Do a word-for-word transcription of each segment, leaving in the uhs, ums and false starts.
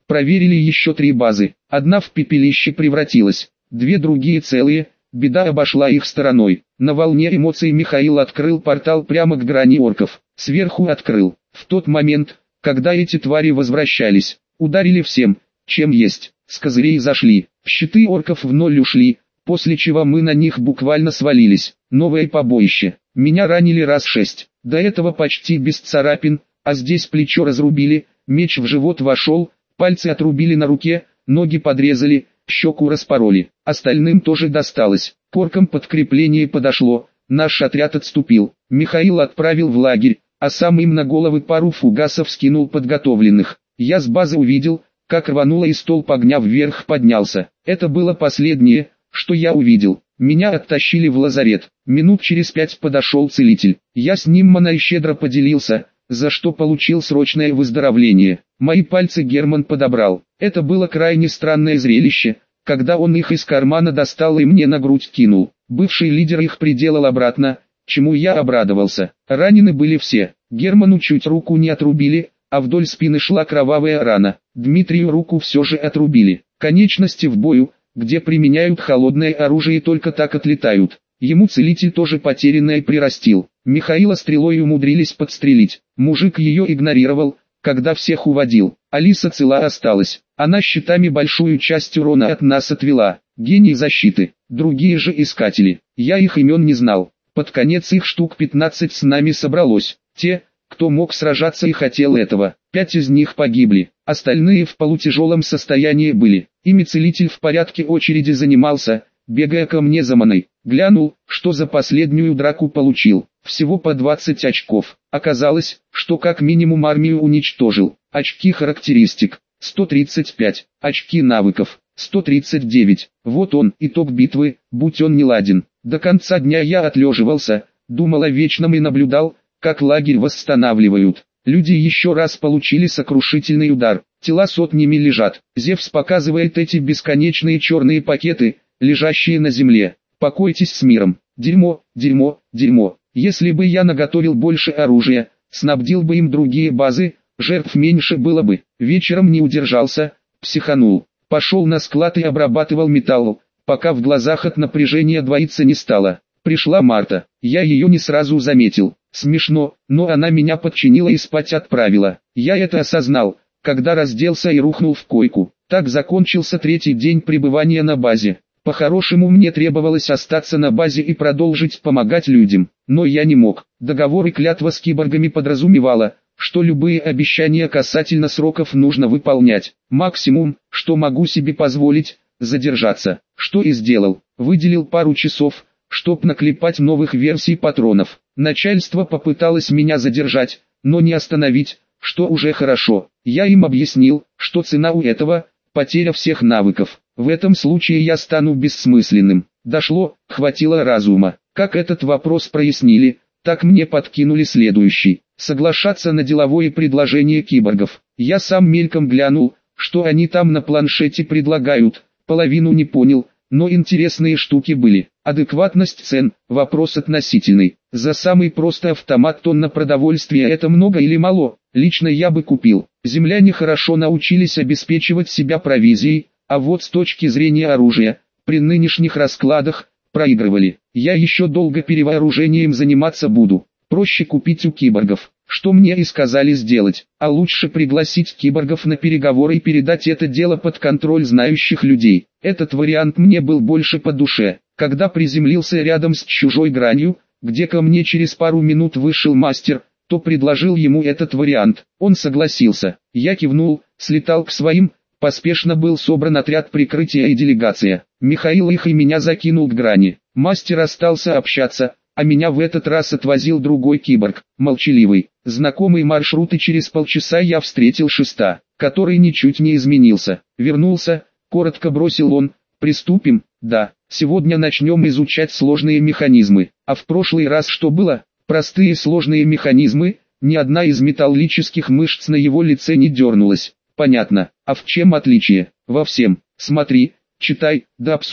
Проверили еще три базы. Одна в пепелище превратилась, две другие целые. Беда обошла их стороной. На волне эмоций Михаил открыл портал прямо к грани орков. Сверху открыл. В тот момент, когда эти твари возвращались, ударили всем, чем есть. С козырей зашли. Щиты орков в ноль ушли, после чего мы на них буквально свалились. Новое побоище. Меня ранили раз шесть. До этого почти без царапин, а здесь плечо разрубили, меч в живот вошел, пальцы отрубили на руке, ноги подрезали, щеку распороли. Остальным тоже досталось. К оркам подкрепление подошло, наш отряд отступил. Михаил отправил в лагерь, а сам им на головы пару фугасов скинул подготовленных. Я с базы увидел, как рвануло и столб огня вверх поднялся. Это было последнее, что я увидел. Меня оттащили в лазарет. Минут через пять подошел целитель. Я с ним монощедро поделился, за что получил срочное выздоровление. Мои пальцы Герман подобрал. Это было крайне странное зрелище, когда он их из кармана достал и мне на грудь кинул. Бывший лидер их приделал обратно, чему я обрадовался. Ранены были все. Герману чуть руку не отрубили, а вдоль спины шла кровавая рана. Дмитрию руку все же отрубили. Конечности в бою, где применяют холодное оружие, только так отлетают. Ему целитель тоже потерянное прирастил. Михаила стрелой умудрились подстрелить. Мужик ее игнорировал, когда всех уводил. Алиса цела осталась. Она щитами большую часть урона от нас отвела. Гений защиты. Другие же искатели. Я их имен не знал. Под конец их штук пятнадцать с нами собралось. Те, кто мог сражаться и хотел этого. Пять из них погибли. Остальные в полутяжелом состоянии были. Ими целитель в порядке очереди занимался, бегая ко мне за маной. Глянул, что за последнюю драку получил. Всего по двадцать очков. Оказалось, что как минимум армию уничтожил. Очки характеристик сто тридцать пять, очки навыков сто тридцать девять. Вот он, итог битвы, будь он не ладен. До конца дня я отлеживался, думал о вечном и наблюдал, как лагерь восстанавливают. Люди еще раз получили сокрушительный удар. Тела сотнями лежат. Зевс показывает эти бесконечные черные пакеты, лежащие на земле. Покойтесь с миром. Дерьмо, дерьмо, дерьмо. Если бы я наготовил больше оружия, снабдил бы им другие базы, жертв меньше было бы. Вечером не удержался, психанул. Пошел на склад и обрабатывал металл, пока в глазах от напряжения двоиться не стало. Пришла Марта. Я ее не сразу заметил. Смешно, но она меня подчинила и спать отправила. Я это осознал, когда разделся и рухнул в койку. Так закончился третий день пребывания на базе. По-хорошему мне требовалось остаться на базе и продолжить помогать людям, но я не мог. Договор и клятва с киборгами подразумевала, что любые обещания касательно сроков нужно выполнять. Максимум, что могу себе позволить, задержаться. Что и сделал. Выделил пару часов, чтоб наклепать новых версий патронов. Начальство попыталось меня задержать, но не остановить, что уже хорошо. Я им объяснил, что цена у этого – потеря всех навыков. В этом случае я стану бессмысленным. Дошло, хватило разума. Как этот вопрос прояснили, так мне подкинули следующий. Соглашаться на деловое предложение киборгов. Я сам мельком глянул, что они там на планшете предлагают. Половину не понял, но интересные штуки были. Адекватность цен – вопрос относительный. За самый простой автомат тонна продовольствия – это много или мало? Лично я бы купил. Земляне хорошо научились обеспечивать себя провизией, а вот с точки зрения оружия, при нынешних раскладах, проигрывали. Я еще долго перевооружением заниматься буду. Проще купить у киборгов, что мне и сказали сделать, а лучше пригласить киборгов на переговоры и передать это дело под контроль знающих людей. Этот вариант мне был больше по душе. Когда приземлился рядом с чужой гранью, где ко мне через пару минут вышел мастер, то предложил ему этот вариант. Он согласился. Я кивнул, слетал к своим. Поспешно был собран отряд прикрытия и делегация. Михаил их и меня закинул к грани. Мастер остался общаться, а меня в этот раз отвозил другой киборг, молчаливый. Знакомый маршрут, и через полчаса я встретил шеста, который ничуть не изменился. Вернулся, коротко бросил он. Приступим, да, сегодня начнем изучать сложные механизмы. А в прошлый раз что было? Простые сложные механизмы, ни одна из металлических мышц на его лице не дернулась. Понятно, а в чем отличие? Во всем. Смотри, читай, да обсудим.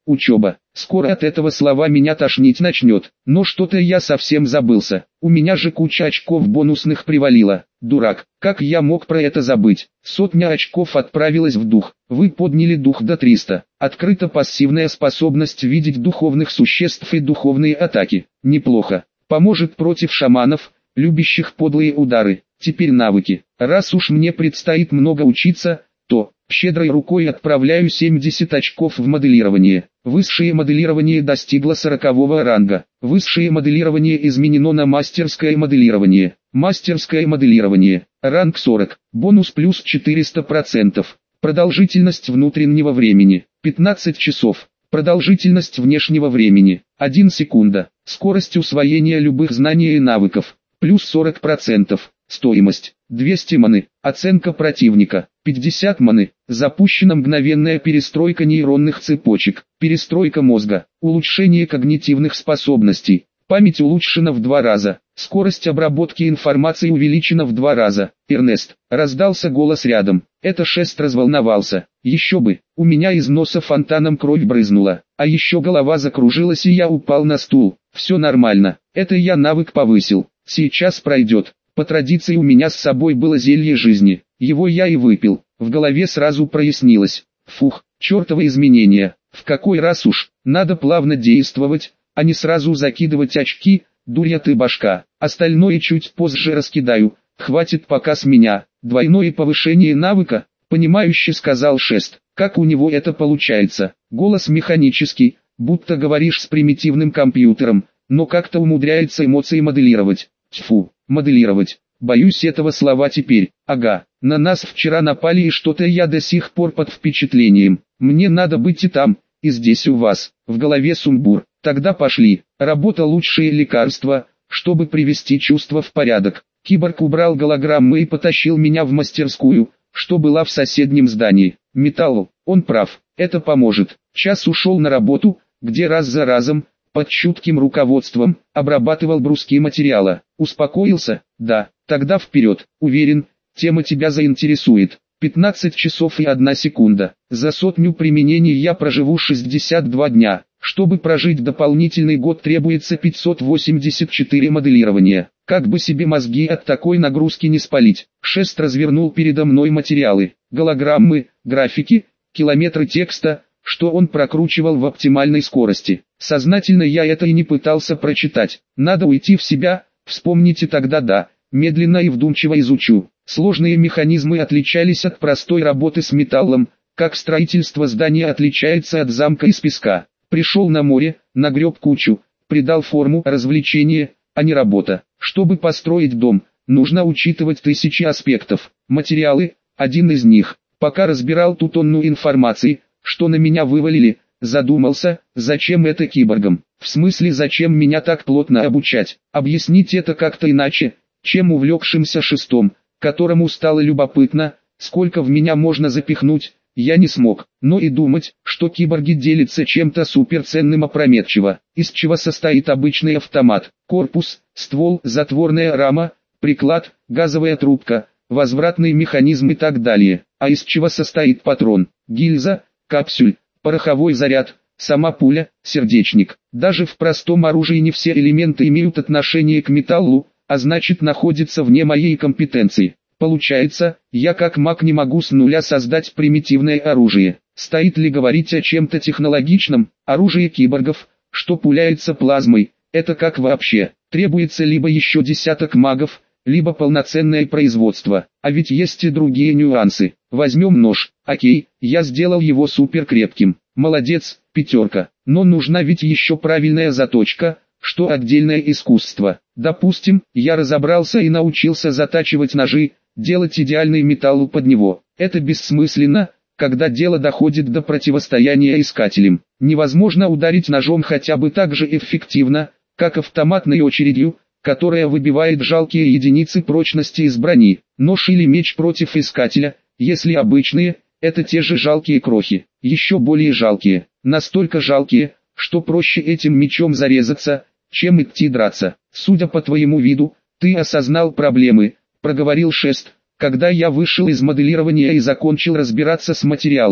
учеба. Скоро от этого слова меня тошнить начнет. Но что-то я совсем забылся. У меня же куча очков бонусных привалила. Дурак, как я мог про это забыть? Сотня очков отправилась в дух. Вы подняли дух до триста. Открыта пассивная способность видеть духовных существ и духовные атаки. Неплохо. Поможет против шаманов, любящих подлые удары. Теперь навыки. Раз уж мне предстоит много учиться, то щедрой рукой отправляю семьдесят очков в моделирование. Высшее моделирование достигло сорокового ранга. Высшее моделирование изменено на мастерское моделирование. Мастерское моделирование. Ранг сорок. Бонус плюс четыреста процентов. Продолжительность внутреннего времени. пятнадцать часов. Продолжительность внешнего времени. одна секунда. Скорость усвоения любых знаний и навыков. Плюс сорок процентов. Стоимость. двести маны. Оценка противника. пятьдесят маны. Запущена мгновенная перестройка нейронных цепочек. Перестройка мозга. Улучшение когнитивных способностей. Память улучшена в два раза. Скорость обработки информации увеличена в два раза. Эрнест. Раздался голос рядом. Это Шест разволновался. Еще бы. У меня из носа фонтаном кровь брызнула. А еще голова закружилась и я упал на стул. Все нормально. Это я навык повысил. Сейчас пройдет. По традиции у меня с собой было зелье жизни. Его я и выпил. В голове сразу прояснилось. Фух, чертовы изменения. В какой раз уж. Надо плавно действовать, а не сразу закидывать очки. Дурья ты башка. Остальное чуть позже раскидаю. Хватит пока с меня. Двойное повышение навыка, понимающе сказал Шест. Как у него это получается? Голос механический, будто говоришь с примитивным компьютером, но как-то умудряется эмоции моделировать. Тьфу, моделировать. Боюсь этого слова теперь. Ага, на нас вчера напали и что-то я до сих пор под впечатлением. Мне надо быть и там, и здесь у вас. В голове сумбур. Тогда пошли. Работа лучшее лекарство, чтобы привести чувства в порядок. Киборг убрал голограммы и потащил меня в мастерскую, что была в соседнем здании. Металлу, он прав, это поможет. Час ушел на работу, где раз за разом, под чутким руководством, обрабатывал бруски материала. Успокоился? Да. Тогда вперед. Уверен, тема тебя заинтересует. пятнадцать часов и одна секунда. За сотню применений я проживу шестьдесят два дня. Чтобы прожить дополнительный год, требуется пятьсот восемьдесят четыре моделирования. Как бы себе мозги от такой нагрузки не спалить. Шест развернул передо мной материалы, голограммы, графики, километры текста, что он прокручивал в оптимальной скорости. Сознательно я это и не пытался прочитать. Надо уйти в себя, вспомните тогда да, медленно и вдумчиво изучу. Сложные механизмы отличались от простой работы с металлом, как строительство здания отличается от замка из песка. Пришел на море, нагреб кучу, придал форму развлечение, а не работа. Чтобы построить дом, нужно учитывать тысячи аспектов. Материалы – один из них. Пока разбирал ту тонну информации, что на меня вывалили, задумался, зачем это киборгам. В смысле, зачем меня так плотно обучать? Объяснить это как-то иначе, чем увлекшимся Шестом, которому стало любопытно, сколько в меня можно запихнуть. Я не смог, но и думать, что киборги делятся чем-то суперценным опрометчиво. Из чего состоит обычный автомат: корпус, ствол, затворная рама, приклад, газовая трубка, возвратный механизм и так далее. А из чего состоит патрон, гильза, капсюль, пороховой заряд, сама пуля, сердечник. Даже в простом оружии не все элементы имеют отношение к металлу, а значит находятся вне моей компетенции. Получается, я как маг не могу с нуля создать примитивное оружие. Стоит ли говорить о чем-то технологичном? Оружие киборгов, что пуляется плазмой, это как вообще? Требуется либо еще десяток магов, либо полноценное производство. А ведь есть и другие нюансы. Возьмем нож. Окей, я сделал его супер крепким. Молодец, пятерка. Но нужна ведь еще правильная заточка, что отдельное искусство. Допустим, я разобрался и научился затачивать ножи, делать идеальный металл под него. Это бессмысленно, когда дело доходит до противостояния искателям. Невозможно ударить ножом хотя бы так же эффективно, как автоматной очередью, которая выбивает жалкие единицы прочности из брони. Нож или меч против искателя, если обычные, это те же жалкие крохи. Еще более жалкие, настолько жалкие, что проще этим мечом зарезаться, чем идти драться. Судя по твоему виду, ты осознал проблемы, проговорил Шест, когда я вышел из моделирования и закончил разбираться с материалами.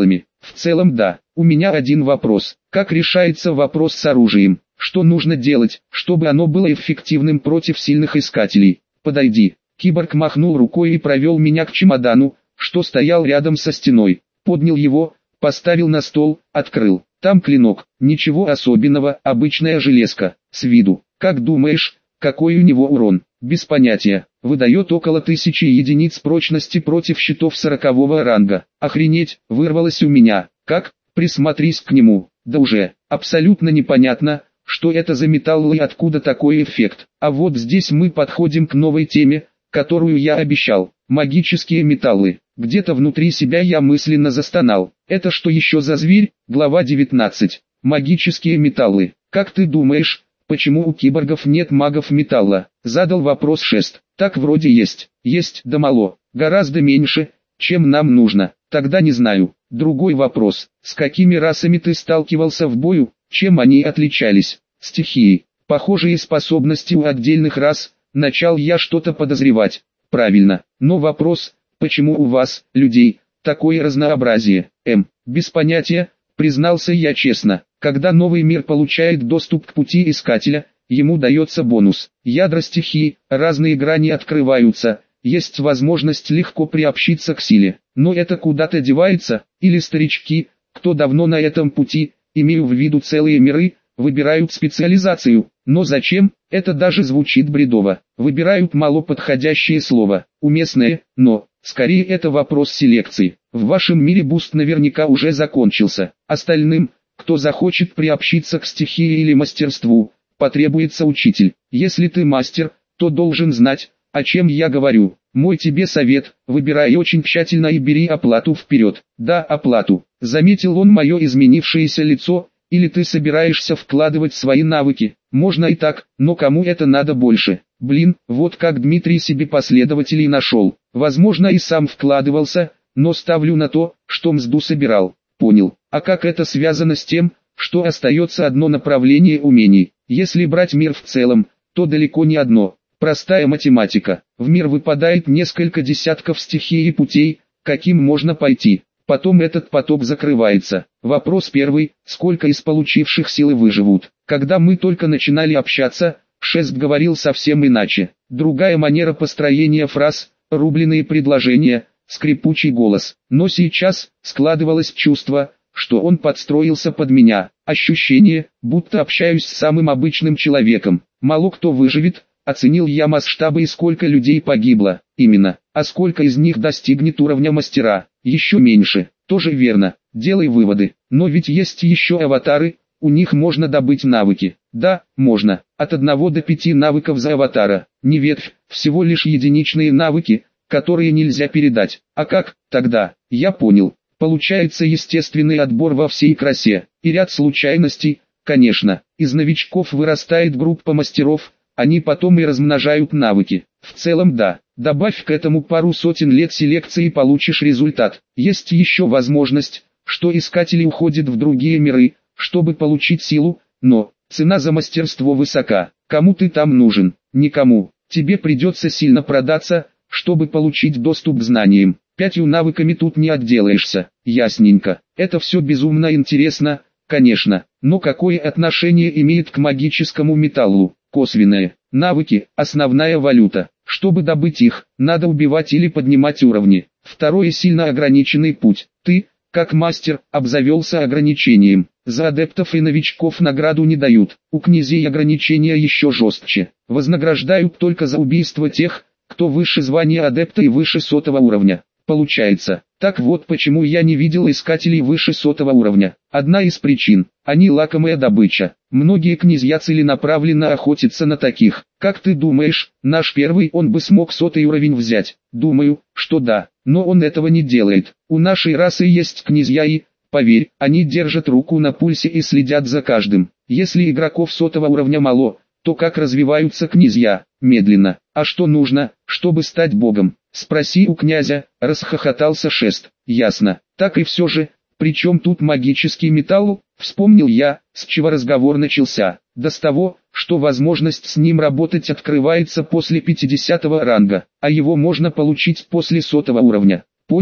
В целом да. У меня один вопрос. Как решается вопрос с оружием? Что нужно делать, чтобы оно было эффективным против сильных искателей? Подойди. Киборг махнул рукой и провел меня к чемодану, что стоял рядом со стеной. Поднял его, поставил на стол, открыл. Там клинок. Ничего особенного, обычная железка. С виду. Как думаешь, какой у него урон? Без понятия. Выдает около тысячи единиц прочности против щитов сорокового ранга. Охренеть, вырвалось у меня. Как? Присмотрись к нему. Да уже, абсолютно непонятно, что это за металл и откуда такой эффект. А вот здесь мы подходим к новой теме, которую я обещал. Магические металлы. Где-то внутри себя я мысленно застонал. Это что еще за зверь? Глава девятнадцать. Магические металлы. Как ты думаешь, почему у киборгов нет магов металла? Задал вопрос Шест. Так вроде есть. Есть, да мало. Гораздо меньше, чем нам нужно. Тогда не знаю. Другой вопрос. С какими расами ты сталкивался в бою? Чем они отличались? Стихии. Похожие способности у отдельных рас. Начал я что-то подозревать. Правильно. Но вопрос, почему у вас, людей, такое разнообразие? М. Без понятия, признался я честно. Когда новый мир получает доступ к пути искателя, ему дается бонус. Ядра стихии, разные грани открываются, есть возможность легко приобщиться к силе. Но это куда-то девается, или старички, кто давно на этом пути, имею в виду целые миры, выбирают специализацию. Но зачем? Это даже звучит бредово. Выбирают мало подходящее слово, уместное, но, скорее это вопрос селекции. В вашем мире буст наверняка уже закончился. Остальным, кто захочет приобщиться к стихии или мастерству, потребуется учитель. Если ты мастер, то должен знать, о чем я говорю. Мой тебе совет, выбирай очень тщательно и бери оплату вперед. Да, оплату. Заметил он мое изменившееся лицо. Или ты собираешься вкладывать свои навыки? Можно и так, но кому это надо больше? Блин, вот как Дмитрий себе последователей нашел. Возможно и сам вкладывался, но ставлю на то, что мзду собирал. Понял. А как это связано с тем, что остается одно направление умений? Если брать мир в целом, то далеко не одно. Простая математика. В мир выпадает несколько десятков стихий и путей, каким можно пойти. Потом этот поток закрывается. Вопрос первый, сколько из получивших силы выживут? Когда мы только начинали общаться, Шест говорил совсем иначе. Другая манера построения фраз, рубленые предложения, скрипучий голос. Но сейчас складывалось чувство, что он подстроился под меня. Ощущение, будто общаюсь с самым обычным человеком. Мало кто выживет, оценил я масштабы и сколько людей погибло. Именно. А сколько из них достигнет уровня мастера? Еще меньше. Тоже верно. Делай выводы. Но ведь есть еще аватары, у них можно добыть навыки. Да, можно. От одного до пяти навыков за аватара. Не ветвь, всего лишь единичные навыки, которые нельзя передать. А как, тогда? Я понял. Получается естественный отбор во всей красе. И ряд случайностей, конечно. Из новичков вырастает группа мастеров, они потом и размножают навыки. В целом да. Добавь к этому пару сотен лет селекции и получишь результат. Есть еще возможность, что искатели уходят в другие миры, чтобы получить силу, но цена за мастерство высока. Кому ты там нужен? Никому. Тебе придется сильно продаться, чтобы получить доступ к знаниям. Пятью навыками тут не отделаешься. Ясненько. Это все безумно интересно, конечно. Но какое отношение имеет к магическому металлу? Косвенное. Навыки – основная валюта. Чтобы добыть их, надо убивать или поднимать уровни. Второе – сильно ограниченный путь. Ты, как мастер, обзавелся ограничением. За адептов и новичков награду не дают. У князей ограничения еще жестче. Вознаграждают только за убийство тех, кто выше звания адепта и выше сотого уровня. Получается, так вот почему я не видел искателей выше сотого уровня. Одна из причин – они лакомая добыча. Многие князья целенаправленно охотятся на таких. Как ты думаешь, наш первый он бы смог сотый уровень взять? Думаю, что да, но он этого не делает. У нашей расы есть князья и, поверь, они держат руку на пульсе и следят за каждым. Если игроков сотого уровня мало, то как развиваются князья? Медленно. А что нужно, чтобы стать богом? Спроси у князя, расхохотался Шест. Ясно. Так и все же, причем тут магический металл? Вспомнил я, с чего разговор начался. Да с того, что возможность с ним работать открывается после пятидесятого ранга, а его можно получить после сотого уровня. Понял?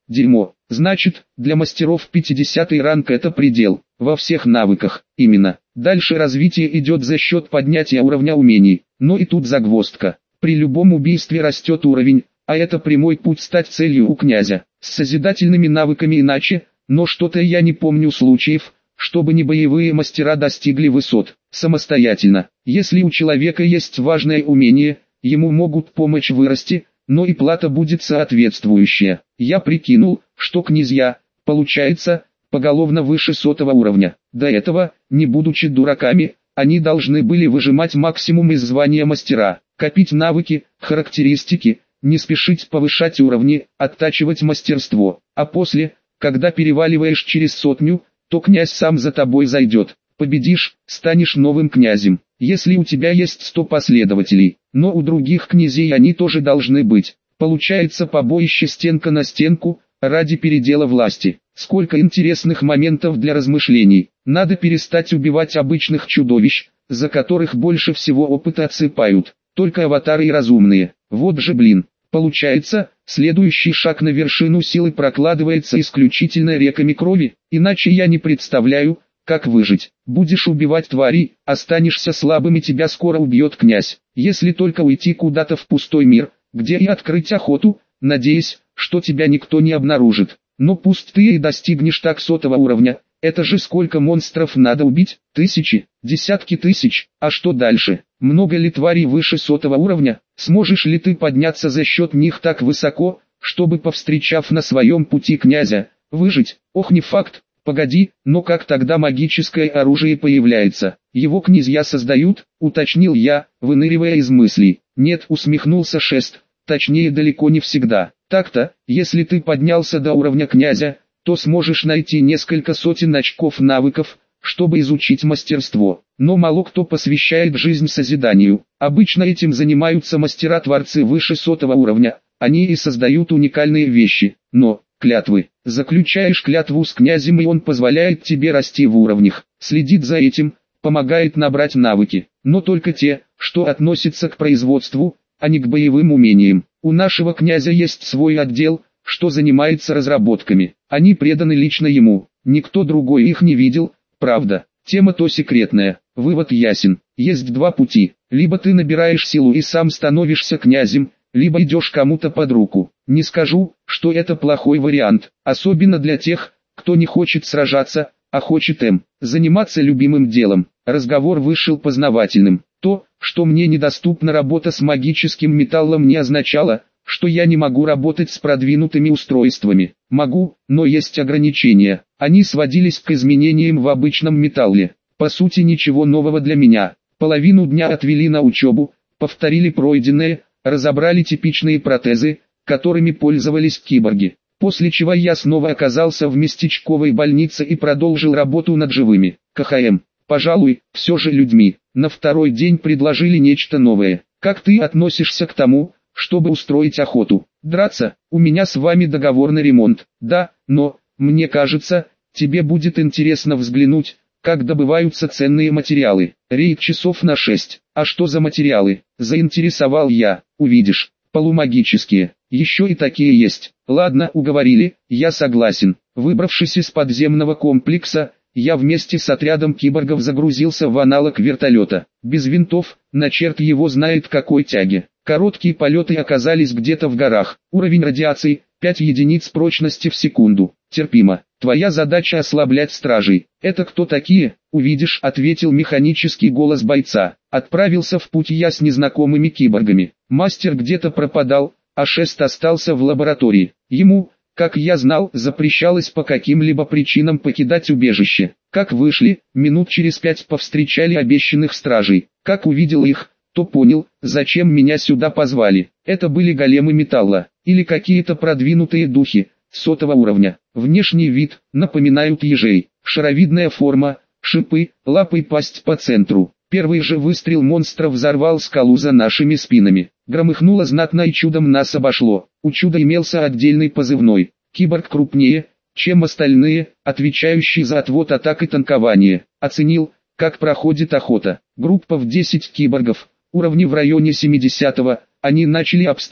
Дерьмо. Значит, для мастеров пятидесятый ранг это предел. Во всех навыках. Именно. Дальше развитие идет за счет поднятия уровня умений. Но и тут загвоздка. При любом убийстве растет уровень, а это прямой путь стать целью у князя. С созидательными навыками иначе, но что-то я не помню случаев, чтобы не боевые мастера достигли высот самостоятельно. Если у человека есть важное умение, ему могут помочь вырасти, но и плата будет соответствующая. Я прикинул, что князья, получается, поголовно выше сотого уровня. До этого, не будучи дураками, они должны были выжимать максимум из звания мастера, копить навыки, характеристики, не спешить повышать уровни, оттачивать мастерство. А после, когда переваливаешь через сотню, то князь сам за тобой зайдет. Победишь, станешь новым князем, если у тебя есть сто последователей, но у других князей они тоже должны быть. Получается побоище стенка на стенку, ради передела власти. Сколько интересных моментов для размышлений. Надо перестать убивать обычных чудовищ, за которых больше всего опыта отсыпают. Только аватары и разумные. Вот же блин. Получается, следующий шаг на вершину силы прокладывается исключительно реками крови, иначе я не представляю, как выжить. Будешь убивать тварей, останешься слабым и тебя скоро убьет князь. Если только уйти куда-то в пустой мир, где и открыть охоту, надеясь, что тебя никто не обнаружит. Но пусть ты и достигнешь так сотого уровня, это же сколько монстров надо убить? Тысячи, десятки тысяч. А что дальше? Много ли тварей выше сотого уровня? Сможешь ли ты подняться за счет них так высоко, чтобы, повстречав на своем пути князя, выжить? Ох, не факт. Погоди, но как тогда магическое оружие появляется? Его князья создают, уточнил я, выныривая из мыслей. Нет, усмехнулся Шест, точнее далеко не всегда. Так-то, если ты поднялся до уровня князя, то сможешь найти несколько сотен очков навыков, чтобы изучить мастерство. Но мало кто посвящает жизнь созиданию. Обычно этим занимаются мастера-творцы выше сотого уровня, они и создают уникальные вещи. Но, клятвы, заключаешь клятву с князем и он позволяет тебе расти в уровнях, следит за этим, помогает набрать навыки, но только те, что относятся к производству, а не к боевым умениям. У нашего князя есть свой отдел, что занимается разработками. Они преданы лично ему, никто другой их не видел, правда. Тема то секретная, вывод ясен. Есть два пути, либо ты набираешь силу и сам становишься князем, либо идешь кому-то под руку. Не скажу, что это плохой вариант, особенно для тех, кто не хочет сражаться, а хочет эм, заниматься любимым делом. Разговор вышел познавательным. То, что мне недоступна работа с магическим металлом, не означало, что я не могу работать с продвинутыми устройствами. Могу, но есть ограничения. Они сводились к изменениям в обычном металле. По сути ничего нового для меня. Половину дня отвели на учебу, повторили пройденное, разобрали типичные протезы, которыми пользовались киборги. После чего я снова оказался в местечковой больнице и продолжил работу над живыми. КХМ. Пожалуй, все же людьми. На второй день предложили нечто новое. Как ты относишься к тому, чтобы устроить охоту? Драться? У меня с вами договор на ремонт. Да, но, мне кажется, тебе будет интересно взглянуть, как добываются ценные материалы. Рейд часов на шесть. А что за материалы? Заинтересовал я. Увидишь. Полумагические. Еще и такие есть. Ладно, уговорили, я согласен. Выбравшись из подземного комплекса, я вместе с отрядом киборгов загрузился в аналог вертолета. Без винтов, на черт его знает какой тяги. Короткие полеты оказались где-то в горах. Уровень радиации – пять единиц прочности в секунду. Терпимо. Твоя задача ослаблять стражей. Это кто такие? Увидишь, ответил механический голос бойца. Отправился в путь я с незнакомыми киборгами. Мастер где-то пропадал, а Шест остался в лаборатории. Ему, как я знал, запрещалось по каким-либо причинам покидать убежище. Как вышли, минут через пять повстречали обещанных стражей. Как увидел их, то понял, зачем меня сюда позвали. Это были големы металла, или какие-то продвинутые духи, сотого уровня. Внешний вид, напоминают ежей. Шаровидная форма, шипы, лапы и пасть по центру. Первый же выстрел монстра взорвал скалу за нашими спинами. Громыхнуло знатно и чудом нас обошло. У чуда имелся отдельный позывной. Киборг крупнее, чем остальные, отвечающий за отвод атак и танкование. Оценил, как проходит охота. Группа в десять киборгов, уровни в районе семидесятого, они начали обстрел,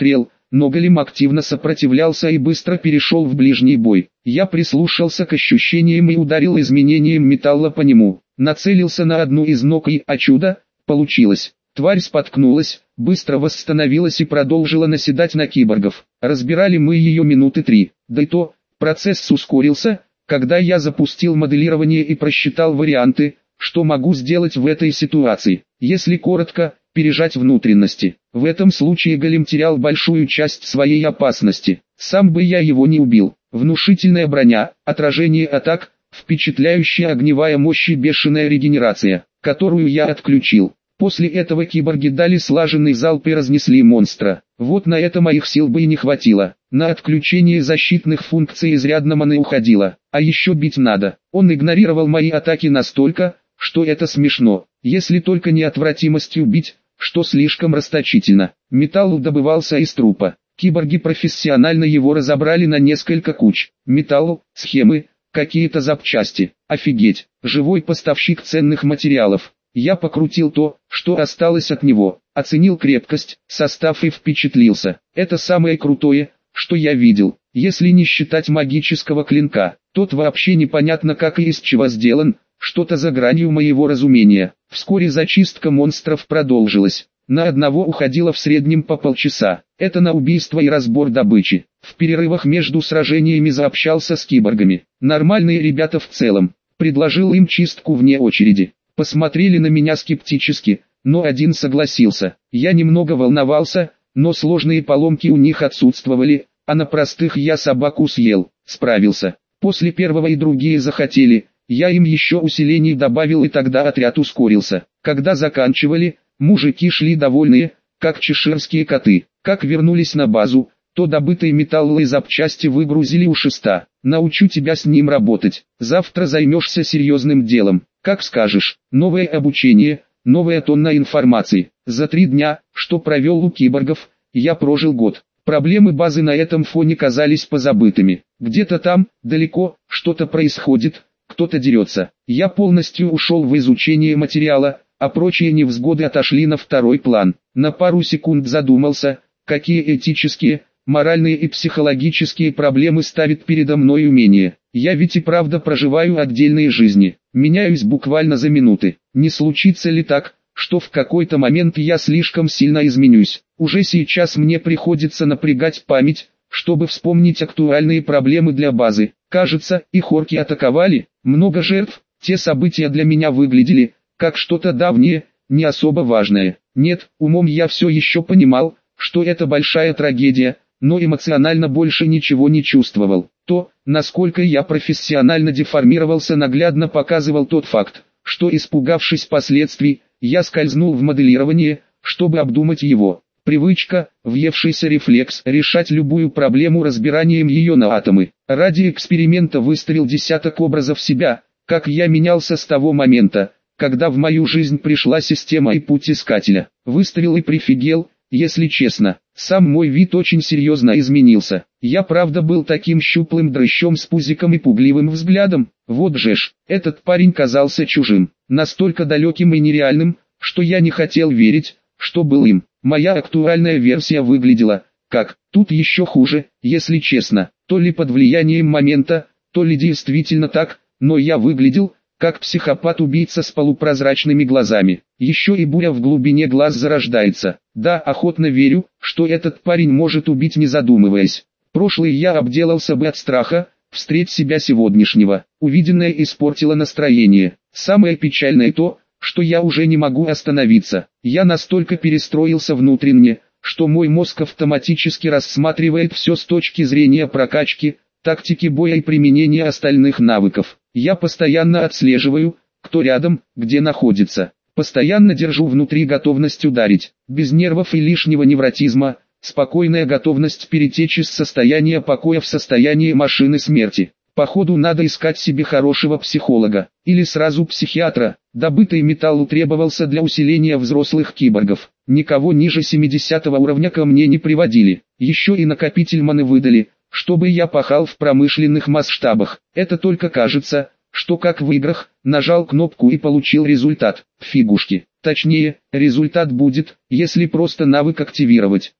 но голем активно сопротивлялся и быстро перешел в ближний бой. Я прислушался к ощущениям и ударил изменением металла по нему. Нацелился на одну из ног и, о чудо, получилось. Тварь споткнулась, быстро восстановилась и продолжила наседать на киборгов. Разбирали мы ее минуты три. Да и то, процесс ускорился, когда я запустил моделирование и просчитал варианты, что могу сделать в этой ситуации. Если коротко, пережать внутренности. В этом случае голем терял большую часть своей опасности. Сам бы я его не убил. Внушительная броня, отражение атак, впечатляющая огневая мощь и бешеная регенерация, которую я отключил. После этого киборги дали слаженный залп и разнесли монстра. Вот на это моих сил бы и не хватило. На отключение защитных функций изрядно маны уходило. А еще бить надо. Он игнорировал мои атаки настолько, что это смешно. Если только неотвратимостью бить, что слишком расточительно. Металл добывался из трупа. Киборги профессионально его разобрали на несколько куч. Металл, схемы, какие-то запчасти. Офигеть, живой поставщик ценных материалов. Я покрутил то, что осталось от него, оценил крепкость, состав и впечатлился. Это самое крутое, что я видел. Если не считать магического клинка, тот вообще непонятно как и из чего сделан, что-то за гранью моего разумения. Вскоре зачистка монстров продолжилась. На одного уходило в среднем по полчаса. Это на убийство и разбор добычи. В перерывах между сражениями заобщался с киборгами. Нормальные ребята в целом. Предложил им чистку вне очереди. Посмотрели на меня скептически, но один согласился. Я немного волновался, но сложные поломки у них отсутствовали, а на простых я собаку съел, справился. После первого и другие захотели, я им еще усилений добавил и тогда отряд ускорился. Когда заканчивали, мужики шли довольные, как чеширские коты. Как вернулись на базу, то добытые металлы и запчасти выгрузили у шеста. Научу тебя с ним работать, завтра займешься серьезным делом. Как скажешь, новое обучение, новая тонна информации. За три дня, что провел у киборгов, я прожил год. Проблемы базы на этом фоне казались позабытыми. Где-то там, далеко, что-то происходит, кто-то дерется. Я полностью ушел в изучение материала, а прочие невзгоды отошли на второй план. На пару секунд задумался, какие этические, моральные и психологические проблемы ставит передо мной умение. Я ведь и правда проживаю отдельные жизни, меняюсь буквально за минуты. Не случится ли так, что в какой-то момент я слишком сильно изменюсь? Уже сейчас мне приходится напрягать память, чтобы вспомнить актуальные проблемы для базы. Кажется, их орки атаковали, много жертв, те события для меня выглядели, как что-то давнее, не особо важное. Нет, умом я все еще понимал, что это большая трагедия, но эмоционально больше ничего не чувствовал. То, насколько я профессионально деформировался, наглядно показывал тот факт, что, испугавшись последствий, я скользнул в моделирование, чтобы обдумать его. Привычка, въевшийся рефлекс, решать любую проблему разбиранием ее на атомы. Ради эксперимента выставил десяток образов себя, как я менялся с того момента, когда в мою жизнь пришла система и путь искателя. Выставил и прифигел, если честно. Сам мой вид очень серьезно изменился. Я правда был таким щуплым дрыщом с пузиком и пугливым взглядом. Вот же ж, этот парень казался чужим, настолько далеким и нереальным, что я не хотел верить, что был им. Моя актуальная версия выглядела, как, тут еще хуже, если честно, то ли под влиянием момента, то ли действительно так, но я выглядел, как психопат-убийца с полупрозрачными глазами. Еще и буря в глубине глаз зарождается. Да, охотно верю, что этот парень может убить не задумываясь. Прошлый я обделался бы от страха, встреть себя сегодняшнего. Увиденное испортило настроение. Самое печальное то, что я уже не могу остановиться. Я настолько перестроился внутренне, что мой мозг автоматически рассматривает все с точки зрения прокачки, тактики боя и применения остальных навыков. Я постоянно отслеживаю, кто рядом, где находится. Постоянно держу внутри готовность ударить. Без нервов и лишнего невротизма, спокойная готовность перетечь из состояния покоя в состояние машины смерти. Походу надо искать себе хорошего психолога, или сразу психиатра. Добытый металл требовался для усиления взрослых киборгов. Никого ниже семидесятого уровня ко мне не приводили. Еще и накопитель маны выдали, чтобы я пахал в промышленных масштабах. Это только кажется, что как в играх, нажал кнопку и получил результат. Фигушки. Точнее, результат будет, если просто навык активировать.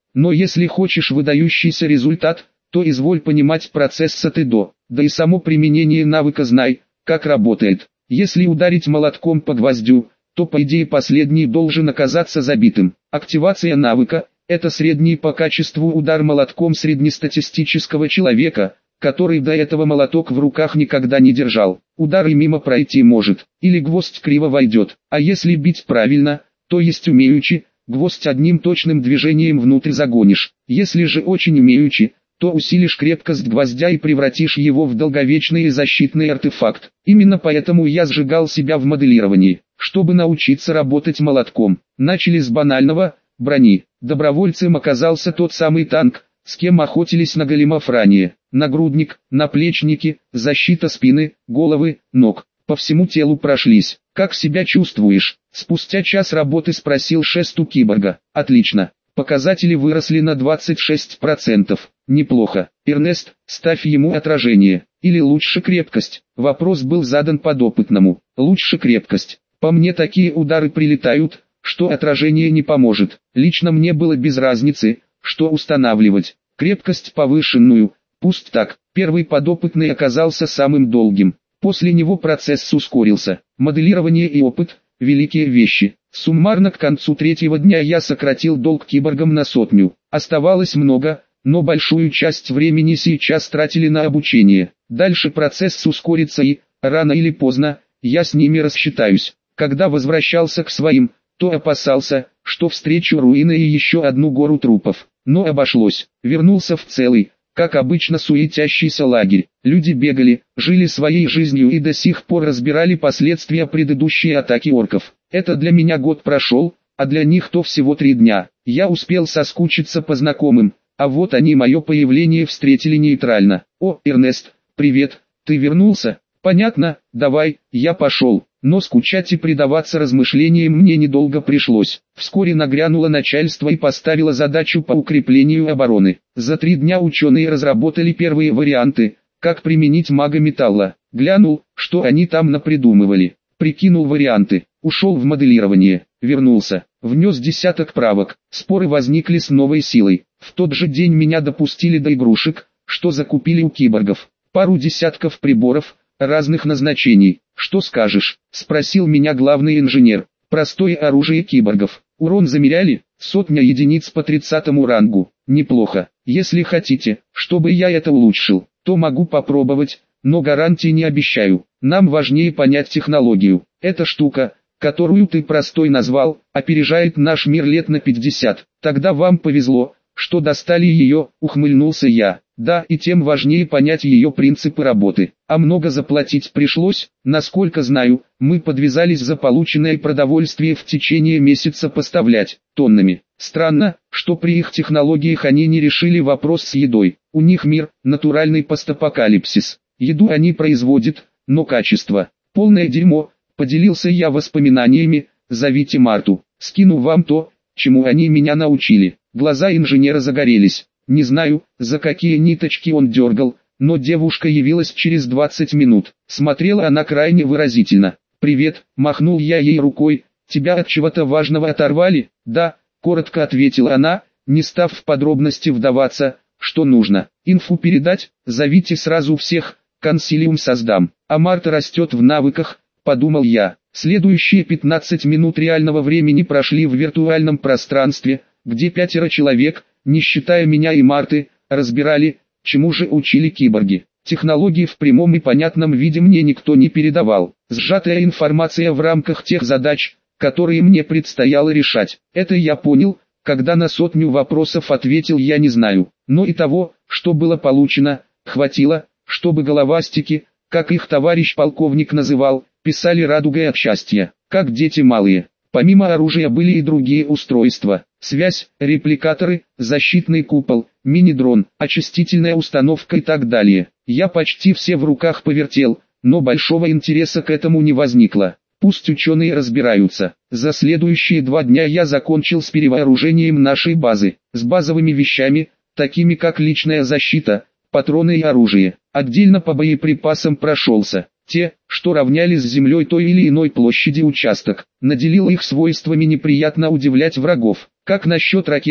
Но если хочешь выдающийся результат, то изволь понимать процесс от и до, да и само применение навыка знай, как работает. Если ударить молотком по гвоздю, то по идее последний должен оказаться забитым. Активация навыка – это средний по качеству удар молотком среднестатистического человека, который до этого молоток в руках никогда не держал. Удар и мимо пройти может, или гвоздь криво войдет, а если бить правильно, то есть умеючи, гвоздь одним точным движением внутрь загонишь. Если же очень умеючи, то усилишь крепкость гвоздя и превратишь его в долговечный и защитный артефакт. Именно поэтому я сжигал себя в моделировании, чтобы научиться работать молотком. Начали с банального – брони. Добровольцем оказался тот самый танк, с кем охотились на големов ранее. Нагрудник, наплечники, защита спины, головы, ног. По всему телу прошлись. «Как себя чувствуешь?» Спустя час работы спросил шест у киборга. «Отлично. Показатели выросли на двадцать шесть процентов. Неплохо. Эрнест, ставь ему отражение. Или лучше крепкость?» Вопрос был задан подопытному. «Лучше крепкость. По мне такие удары прилетают, что отражение не поможет. Лично мне было без разницы, что устанавливать. Крепкость повышенную. Пусть так». Первый подопытный оказался самым долгим. После него процесс ускорился. Моделирование и опыт – великие вещи. Суммарно к концу третьего дня я сократил долг киборгам на сотню. Оставалось много, но большую часть времени сейчас тратили на обучение. Дальше процесс ускорится и, рано или поздно, я с ними рассчитаюсь. Когда возвращался к своим, то опасался, что встречу руины и еще одну гору трупов. Но обошлось. Вернулся в целый, как обычно, суетящийся лагерь. Люди бегали, жили своей жизнью и до сих пор разбирали последствия предыдущей атаки орков. Это для меня год прошел, а для них то всего три дня. Я успел соскучиться по знакомым, а вот они мое появление встретили нейтрально. «О, Эрнест, привет, ты вернулся? Понятно, давай, я пошел». Но скучать и предаваться размышлениям мне недолго пришлось. Вскоре нагрянуло начальство и поставило задачу по укреплению обороны. За три дня ученые разработали первые варианты, как применить мага металла. Глянул, что они там напридумывали. Прикинул варианты, ушел в моделирование, вернулся, внес десяток правок. Споры возникли с новой силой. В тот же день меня допустили до игрушек, что закупили у киборгов. Пару десятков приборов разных назначений. «Что скажешь?» – спросил меня главный инженер. «Простое оружие киборгов. Урон замеряли? Сотня единиц по тридцатому рангу. Неплохо. Если хотите, чтобы я это улучшил, то могу попробовать, но гарантии не обещаю. Нам важнее понять технологию. Эта штука, которую ты простой назвал, опережает наш мир лет на пятьдесят. Тогда вам повезло, что достали ее», – ухмыльнулся я. «Да, и тем важнее понять ее принципы работы. А много заплатить пришлось, насколько знаю, мы подвязались за полученное продовольствие в течение месяца поставлять, тоннами. Странно, что при их технологиях они не решили вопрос с едой. У них мир, натуральный постапокалипсис. Еду они производят, но качество – полное дерьмо», – поделился я воспоминаниями. «Зовите Марту, скину вам то, чему они меня научили». Глаза инженера загорелись. Не знаю, за какие ниточки он дергал, но девушка явилась через двадцать минут. Смотрела она крайне выразительно. «Привет», – махнул я ей рукой, – «тебя от чего-то важного оторвали?» «Да», – коротко ответила она, не став в подробности вдаваться. «Что нужно? Инфу передать? Зовите сразу всех, консилиум создам». «А Марта растет в навыках», – подумал я. Следующие пятнадцать минут реального времени прошли в виртуальном пространстве, где пятеро человек, не считая меня и Марты, разбирали, чему же учили киборги. Технологии в прямом и понятном виде мне никто не передавал. Сжатая информация в рамках тех задач, которые мне предстояло решать. Это я понял, когда на сотню вопросов ответил «я не знаю». Но и того, что было получено, хватило, чтобы головастики, как их товарищ полковник называл, писали радугой от счастья, как дети малые. Помимо оружия были и другие устройства. Связь, репликаторы, защитный купол, мини-дрон, очистительная установка и так далее. Я почти все в руках повертел, но большого интереса к этому не возникло. Пусть ученые разбираются. За следующие два дня я закончил с перевооружением нашей базы, с базовыми вещами, такими как личная защита, патроны и оружие. Отдельно по боеприпасам прошелся. Те, что равнялись с землей той или иной площади участок, наделил их свойствами неприятно удивлять врагов. Как насчет ракеты,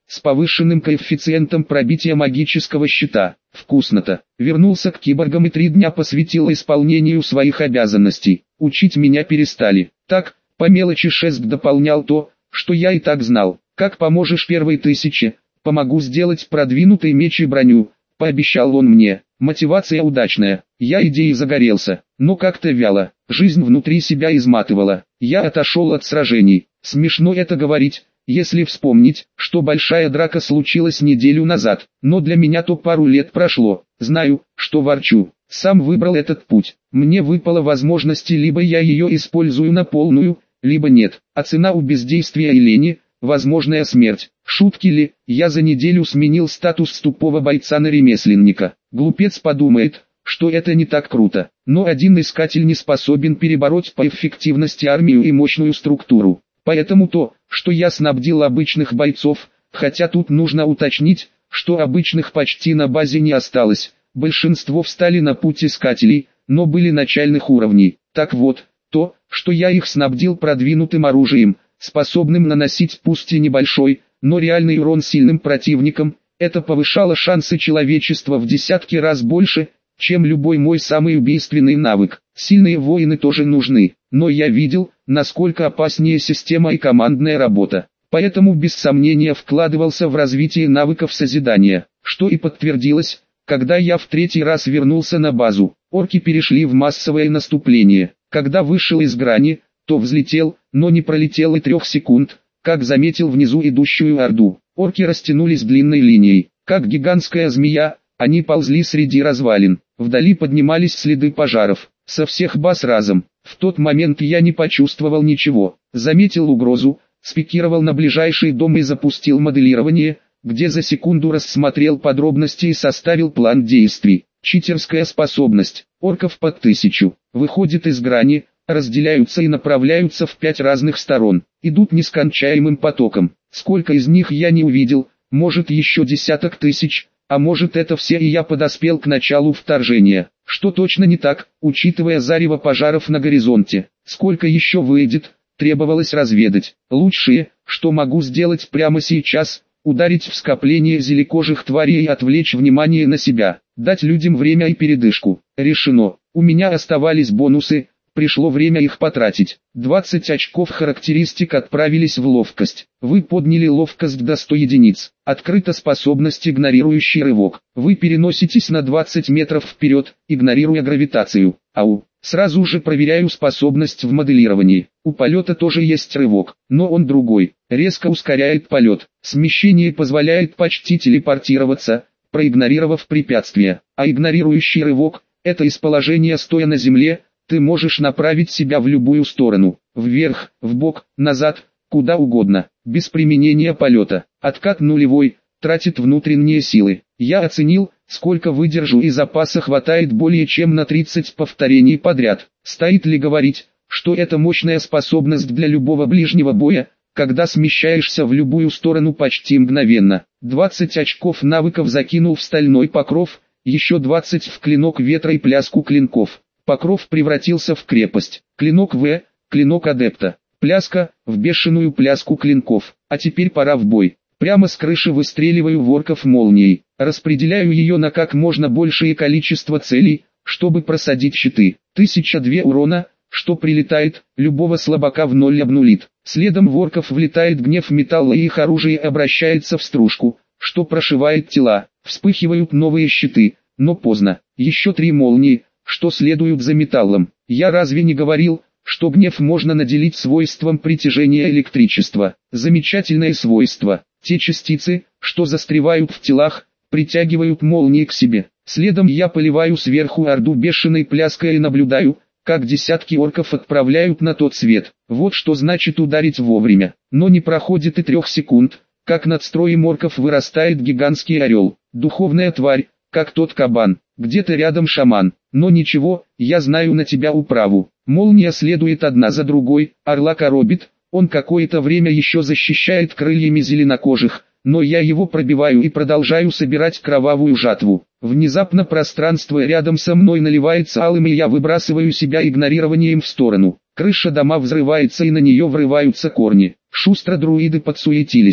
с повышенным коэффициентом пробития магического щита. Вкусно-то. Вернулся к киборгам и три дня посвятил исполнению своих обязанностей. Учить меня перестали. Так, по мелочи Шест дополнял то, что я и так знал. Как поможешь первой тысяче, помогу сделать продвинутый меч и броню, пообещал он мне. Мотивация удачная. Я идеей загорелся, но как-то вяло. Жизнь внутри себя изматывала. Я отошел от сражений. Смешно это говорить, если вспомнить, что большая драка случилась неделю назад, но для меня то пару лет прошло. Знаю, что ворчу. Сам выбрал этот путь. Мне выпала возможность, либо я ее использую на полную, либо нет. А цена у бездействия и лени – возможная смерть. Шутки ли, я за неделю сменил статус с тупого бойца на ремесленника. Глупец подумает, что это не так круто. Но один искатель не способен перебороть по эффективности армию и мощную структуру. Поэтому то, что я снабдил обычных бойцов, хотя тут нужно уточнить, что обычных почти на базе не осталось. Большинство встали на путь искателей, но были начальных уровней. Так вот, то, что я их снабдил продвинутым оружием, способным наносить пусть и небольшой, но реальный урон сильным противникам, это повышало шансы человечества в десятки раз больше, чем любой мой самый убийственный навык. Сильные воины тоже нужны, но я видел, насколько опаснее система и командная работа. Поэтому без сомнения вкладывался в развитие навыков созидания, что и подтвердилось, когда я в третий раз вернулся на базу. Орки перешли в массовое наступление. Когда вышел из грани, то взлетел, но не пролетел и трех секунд, как заметил внизу идущую орду. Орки растянулись длинной линией, как гигантская змея, они ползли среди развалин. Вдали поднимались следы пожаров, со всех баз разом. В тот момент я не почувствовал ничего, заметил угрозу, спикировал на ближайший дом и запустил моделирование, где за секунду рассмотрел подробности и составил план действий. Читерская способность, орков под тысячу, выходит из грани, разделяются и направляются в пять разных сторон, идут нескончаемым потоком. Сколько из них я не увидел, может еще десяток тысяч, а может это все и я подоспел к началу вторжения. Что точно не так, учитывая зарево пожаров на горизонте. Сколько еще выйдет, требовалось разведать. Лучшее, что могу сделать прямо сейчас, ударить в скопление зелекожих тварей и отвлечь внимание на себя. Дать людям время и передышку. Решено. У меня оставались бонусы. Пришло время их потратить. двадцать очков характеристик отправились в ловкость. Вы подняли ловкость до ста единиц. Открыта способность игнорирующий рывок. Вы переноситесь на двадцать метров вперед, игнорируя гравитацию. Ау. Сразу же проверяю способность в моделировании. У полета тоже есть рывок, но он другой. Резко ускоряет полет. Смещение позволяет почти телепортироваться, проигнорировав препятствие. А игнорирующий рывок – это из положения стоя на земле. Ты можешь направить себя в любую сторону, вверх, вбок, назад, куда угодно, без применения полета. Откат нулевой, тратит внутренние силы. Я оценил, сколько выдержу и запаса хватает более чем на тридцать повторений подряд. Стоит ли говорить, что это мощная способность для любого ближнего боя, когда смещаешься в любую сторону почти мгновенно. двадцать очков навыков закинул в стальной покров, еще двадцать в клинок ветра и пляску клинков. Покров превратился в крепость, клинок В, клинок адепта, пляска, в бешеную пляску клинков. А теперь пора в бой. Прямо с крыши выстреливаю в орков молнией, распределяю ее на как можно большее количество целей, чтобы просадить щиты. Тысяча две урона, что прилетает, любого слабака в ноль обнулит. Следом в орков влетает гнев металла и их оружие обращается в стружку, что прошивает тела. Вспыхивают новые щиты, но поздно. Еще три молнии, что следуют за металлом. Я разве не говорил, что гнев можно наделить свойством притяжения электричества? Замечательное свойство. Те частицы, что застревают в телах, притягивают молнии к себе. Следом я поливаю сверху орду бешеной пляской и наблюдаю, как десятки орков отправляют на тот свет. Вот что значит ударить вовремя. Но не проходит и трех секунд, как над строем орков вырастает гигантский орел. Духовная тварь, как тот кабан. Где-то рядом шаман. Но ничего, я знаю на тебя управу. Молния следует одна за другой, орла коробит, он какое-то время еще защищает крыльями зеленокожих, но я его пробиваю и продолжаю собирать кровавую жатву. Внезапно пространство рядом со мной наливается алым, и я выбрасываю себя игнорированием в сторону. Крыша дома взрывается и на нее врываются корни. Шустро друиды подсуетились.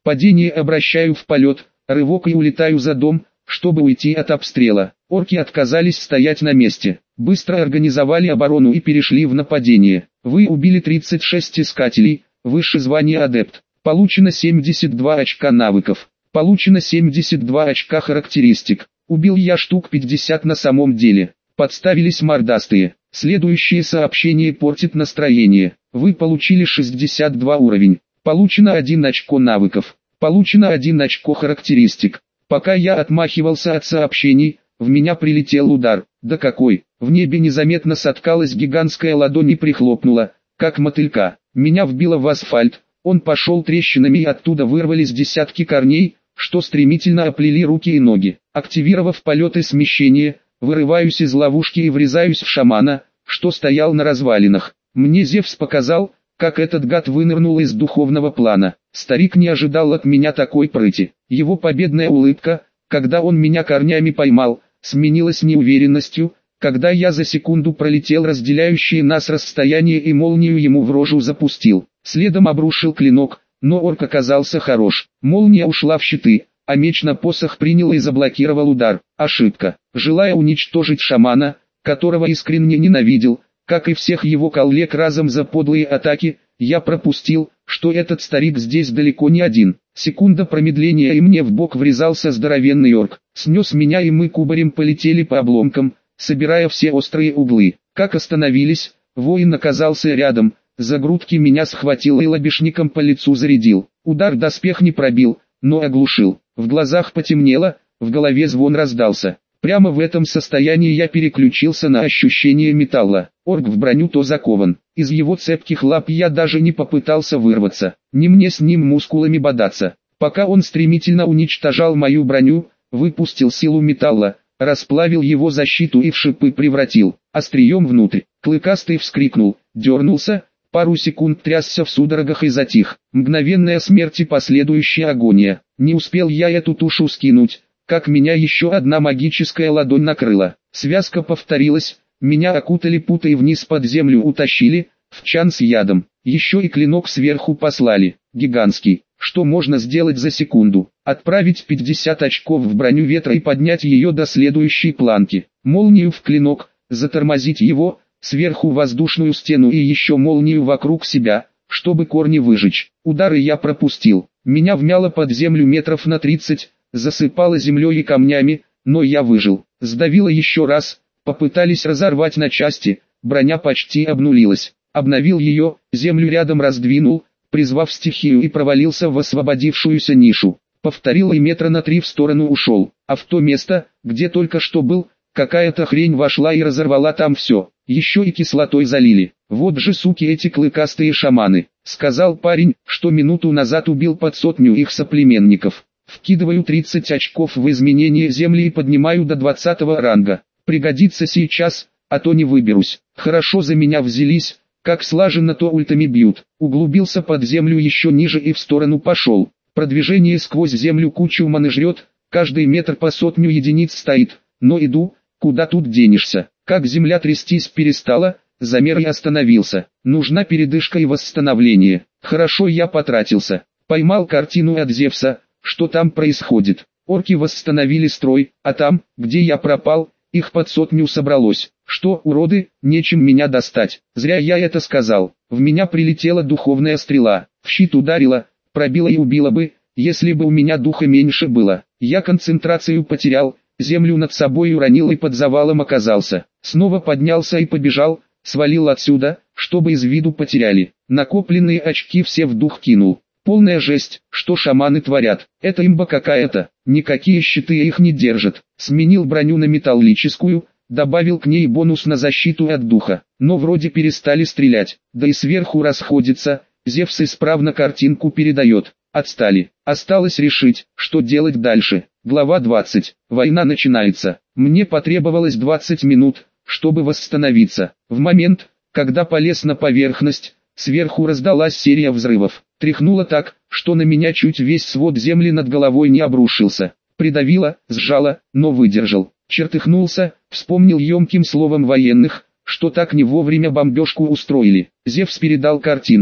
Падение обращаю в полет, рывок и улетаю за дом, чтобы уйти от обстрела. Орки отказались стоять на месте, быстро организовали оборону и перешли в нападение. Вы убили тридцать шесть искателей, выше звания адепт. Получено семьдесят два очка навыков. Получено семьдесят два очка характеристик. Убил я штук пятьдесят на самом деле. Подставились мордастые. Следующее сообщение портит настроение. Вы получили шестьдесят два уровень. Получено один очко навыков. Получено один очко характеристик. Пока я отмахивался от сообщений, в меня прилетел удар. Да какой! В небе незаметно соткалась гигантская ладонь и прихлопнула, как мотылька. Меня вбило в асфальт. Он пошел трещинами и оттуда вырвались десятки корней, что стремительно оплели руки и ноги. Активировав полеты смещения, вырываюсь из ловушки и врезаюсь в шамана, что стоял на развалинах. Мне Зевс показал, как этот гад вынырнул из духовного плана. Старик не ожидал от меня такой прыти. Его победная улыбка, когда он меня корнями поймал, сменилась неуверенностью, когда я за секунду пролетел разделяющее нас расстояние и молнию ему в рожу запустил. Следом обрушил клинок, но орк оказался хорош. Молния ушла в щиты, а меч на посох принял и заблокировал удар. Ошибка. Желая уничтожить шамана, которого искренне ненавидел, как и всех его коллег разом за подлые атаки, я пропустил, что этот старик здесь далеко не один. Секунда промедления и мне в бок врезался здоровенный орк. Снес меня и мы кубарем полетели по обломкам, собирая все острые углы. Как остановились, воин оказался рядом, за грудки меня схватил и лобешником по лицу зарядил. Удар доспех не пробил, но оглушил. В глазах потемнело, в голове звон раздался. Прямо в этом состоянии я переключился на ощущение металла. Орк в броню то закован. Из его цепких лап я даже не попытался вырваться. Не мне с ним мускулами бодаться. Пока он стремительно уничтожал мою броню, выпустил силу металла, расплавил его защиту и в шипы превратил. Острием внутрь. Клыкастый вскрикнул, дернулся, пару секунд трясся в судорогах и затих. Мгновенная смерть и последующая агония. Не успел я эту тушу скинуть, как меня еще одна магическая ладонь накрыла. Связка повторилась, меня окутали путой вниз под землю утащили, в чан с ядом. Еще и клинок сверху послали, гигантский. Что можно сделать за секунду? Отправить пятьдесят очков в броню ветра и поднять ее до следующей планки. Молнию в клинок, затормозить его, сверху воздушную стену и еще молнию вокруг себя, чтобы корни выжечь. Удары я пропустил. Меня вмяло под землю метров на тридцать, засыпало землей и камнями, но я выжил. Сдавило еще раз, попытались разорвать на части, броня почти обнулилась. Обновил ее, землю рядом раздвинул, призвав стихию и провалился в освободившуюся нишу. Повторил и метра на три в сторону ушел, а в то место, где только что был, какая-то хрень вошла и разорвала там все. Еще и кислотой залили. Вот же суки эти клыкастые шаманы. Сказал парень, что минуту назад убил под сотню их соплеменников. Вкидываю тридцать очков в изменение земли и поднимаю до двадцатого ранга. Пригодится сейчас, а то не выберусь. Хорошо за меня взялись, как слаженно то ультами бьют. Углубился под землю еще ниже и в сторону пошел. Продвижение сквозь землю кучу маны жрет, каждый метр по сотню единиц стоит. Но иду, куда тут денешься. Как земля трястись перестала, замер и остановился. Нужна передышка и восстановление. Хорошо я потратился. Поймал картину от Зевса, что там происходит. Орки восстановили строй, а там, где я пропал, их под сотню собралось. Что, уроды, нечем меня достать. Зря я это сказал. В меня прилетела духовная стрела. В щит ударила, пробила и убила бы, если бы у меня духа меньше было. Я концентрацию потерял, землю над собой уронил и под завалом оказался. Снова поднялся и побежал, свалил отсюда, чтобы из виду потеряли. Накопленные очки все в дух кинул. Полная жесть, что шаманы творят. Это имба какая-то, никакие щиты их не держат. Сменил броню на металлическую, добавил к ней бонус на защиту от духа. Но вроде перестали стрелять, да и сверху расходится, Зевс исправно картинку передает. Отстали. Осталось решить, что делать дальше. Глава двадцать. Война начинается. Мне потребовалось двадцать минут, чтобы восстановиться. В момент, когда полез на поверхность, сверху раздалась серия взрывов. Тряхнуло так, что на меня чуть весь свод земли над головой не обрушился. Придавило, сжало, но выдержал. Чертыхнулся, вспомнил емким словом военных, что так не вовремя бомбежку устроили. Зевс передал картинку.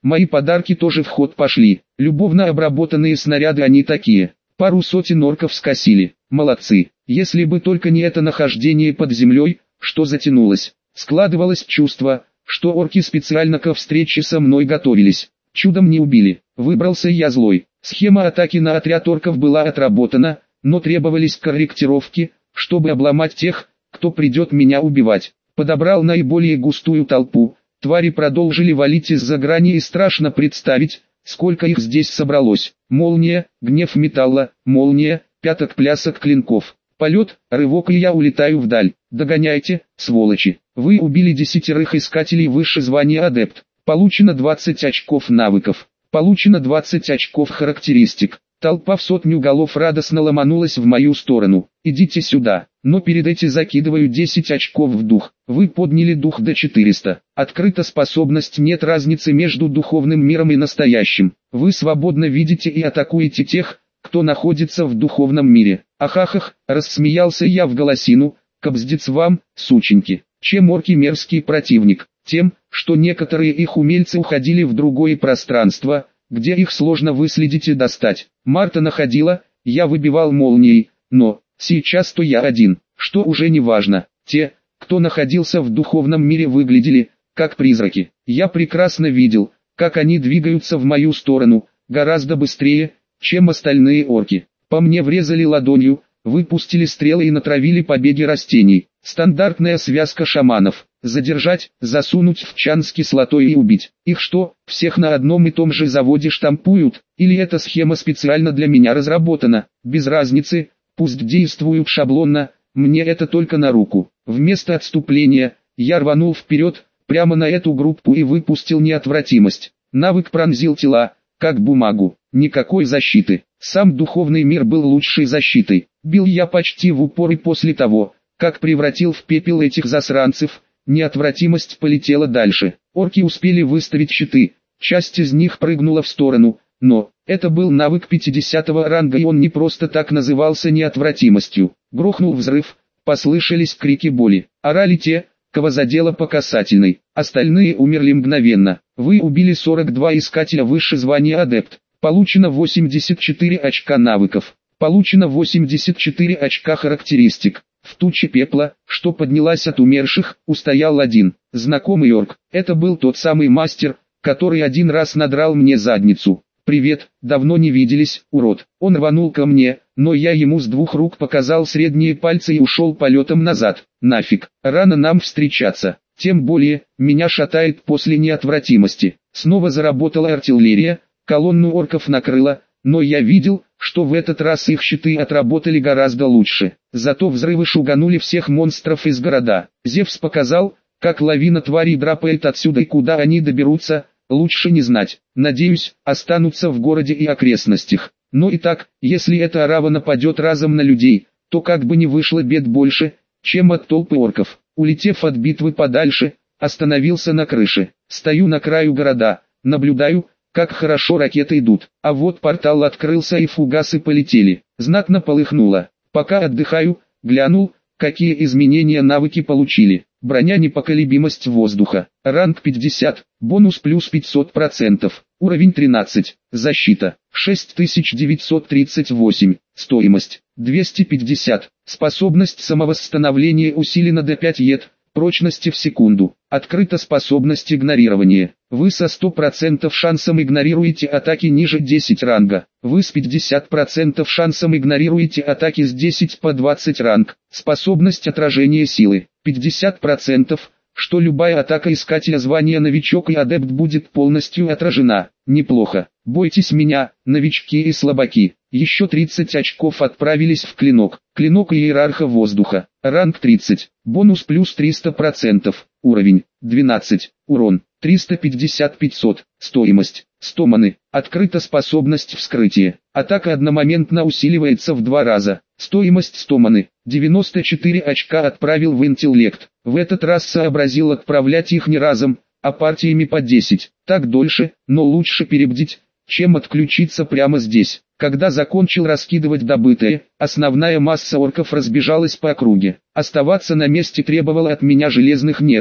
Мои подарки тоже в ход пошли. Любовно обработанные снаряды они такие. Пару сотен орков скосили. Молодцы. Если бы только не это нахождение под землей, что затянулось. Складывалось чувство, что орки специально ко встрече со мной готовились. Чудом не убили. Выбрался я злой. Схема атаки на отряд орков была отработана, но требовались корректировки, чтобы обломать тех, кто придет меня убивать. Подобрал наиболее густую толпу. Твари продолжили валить из-за грани, и страшно представить, сколько их здесь собралось. Молния, гнев металла, молния, пяток плясок клинков. Полет, рывок, и я улетаю вдаль. Догоняйте, сволочи. Вы убили десятерых искателей выше звания адепт. Получено двадцать очков навыков. Получено двадцать очков характеристик. Толпа в сотню голов радостно ломанулась в мою сторону. Идите сюда. Но перед этим закидываю десять очков в дух. Вы подняли дух до четырёхсот. Открыта способность «Нет разницы между духовным миром и настоящим». Вы свободно видите и атакуете тех, кто находится в духовном мире. Ахахах, рассмеялся я в голосину, кобздец вам, сученьки. Чем орки мерзкий противник? Тем, что некоторые их умельцы уходили в другое пространство, где их сложно выследить и достать. Марта находила, я выбивал молнией, но, сейчас-то я один, что уже не важно. Те, кто находился в духовном мире, выглядели, как призраки. Я прекрасно видел, как они двигаются в мою сторону, гораздо быстрее, чем остальные орки. По мне врезали ладонью, выпустили стрелы и натравили побеги растений. Стандартная связка шаманов. Задержать, засунуть в чан с кислотой и убить. Их что, всех на одном и том же заводе штампуют? Или эта схема специально для меня разработана? Без разницы, пусть действуют шаблонно, мне это только на руку. Вместо отступления, я рванул вперед, прямо на эту группу, и выпустил неотвратимость. Навык пронзил тела, как бумагу. Никакой защиты. Сам духовный мир был лучшей защитой. Бил я почти в упор, и после того, как превратил в пепел этих засранцев, неотвратимость полетела дальше. Орки успели выставить щиты, часть из них прыгнула в сторону, но это был навык пятидесятого ранга, и он не просто так назывался неотвратимостью. Грохнул взрыв, послышались крики боли. Орали те, кого задело по касательной. Остальные умерли мгновенно. Вы убили сорок два искателя выше звания адепт. Получено восемьдесят четыре очка навыков. Получено восемьдесят четыре очка характеристик. В туче пепла, что поднялась от умерших, устоял один, знакомый орк. Это был тот самый мастер, который один раз надрал мне задницу. «Привет, давно не виделись, урод». Он рванул ко мне, но я ему с двух рук показал средние пальцы и ушел полетом назад. Нафиг, рано нам встречаться. Тем более, меня шатает после неотвратимости. Снова заработала артиллерия, колонну орков накрыла, но я видел, что в этот раз их щиты отработали гораздо лучше. Зато взрывы шуганули всех монстров из города. Зевс показал, как лавина тварей драпает отсюда, и куда они доберутся, лучше не знать. Надеюсь, останутся в городе и окрестностях. Но и так, если эта орава нападет разом на людей, то как бы не вышло бед больше, чем от толпы орков. Улетев от битвы подальше, остановился на крыше. Стою на краю города, наблюдаю, как хорошо ракеты идут. А вот портал открылся, и фугасы полетели. Знатно полыхнуло. Пока отдыхаю, глянул, какие изменения навыки получили. Броня, непоколебимость воздуха. Ранг пятьдесят, бонус плюс пятьсот процентов. Уровень тринадцать, защита шесть тысяч девятьсот тридцать восемь, стоимость двести пятьдесят. Способность самовосстановления усилена до пяти ед, прочности в секунду. Открыта способность игнорирования. Вы со сто процентов шансом игнорируете атаки ниже десять ранга. Вы с пятьдесят процентов шансом игнорируете атаки с десять по двадцать ранг. Способность отражения силы. пятьдесят процентов, что любая атака искателя звания новичок и адепт будет полностью отражена. Неплохо. Бойтесь меня, новички и слабаки. Еще тридцать очков отправились в клинок. Клинок иерарха воздуха. Ранг тридцать. Бонус плюс триста процентов. Уровень двенадцать. Урон триста пятьдесят пятьсот. Стоимость сто маны. Открыта способность вскрытия. Атака одномоментно усиливается в два раза. Стоимость сто маны. девяносто четыре очка отправил в интеллект. В этот раз сообразил отправлять их не разом, а партиями по десять. Так дольше, но лучше перебдить, чем отключиться прямо здесь. Когда закончил раскидывать добытое, основная масса орков разбежалась по округе. Оставаться на месте требовало от меня железных нервов.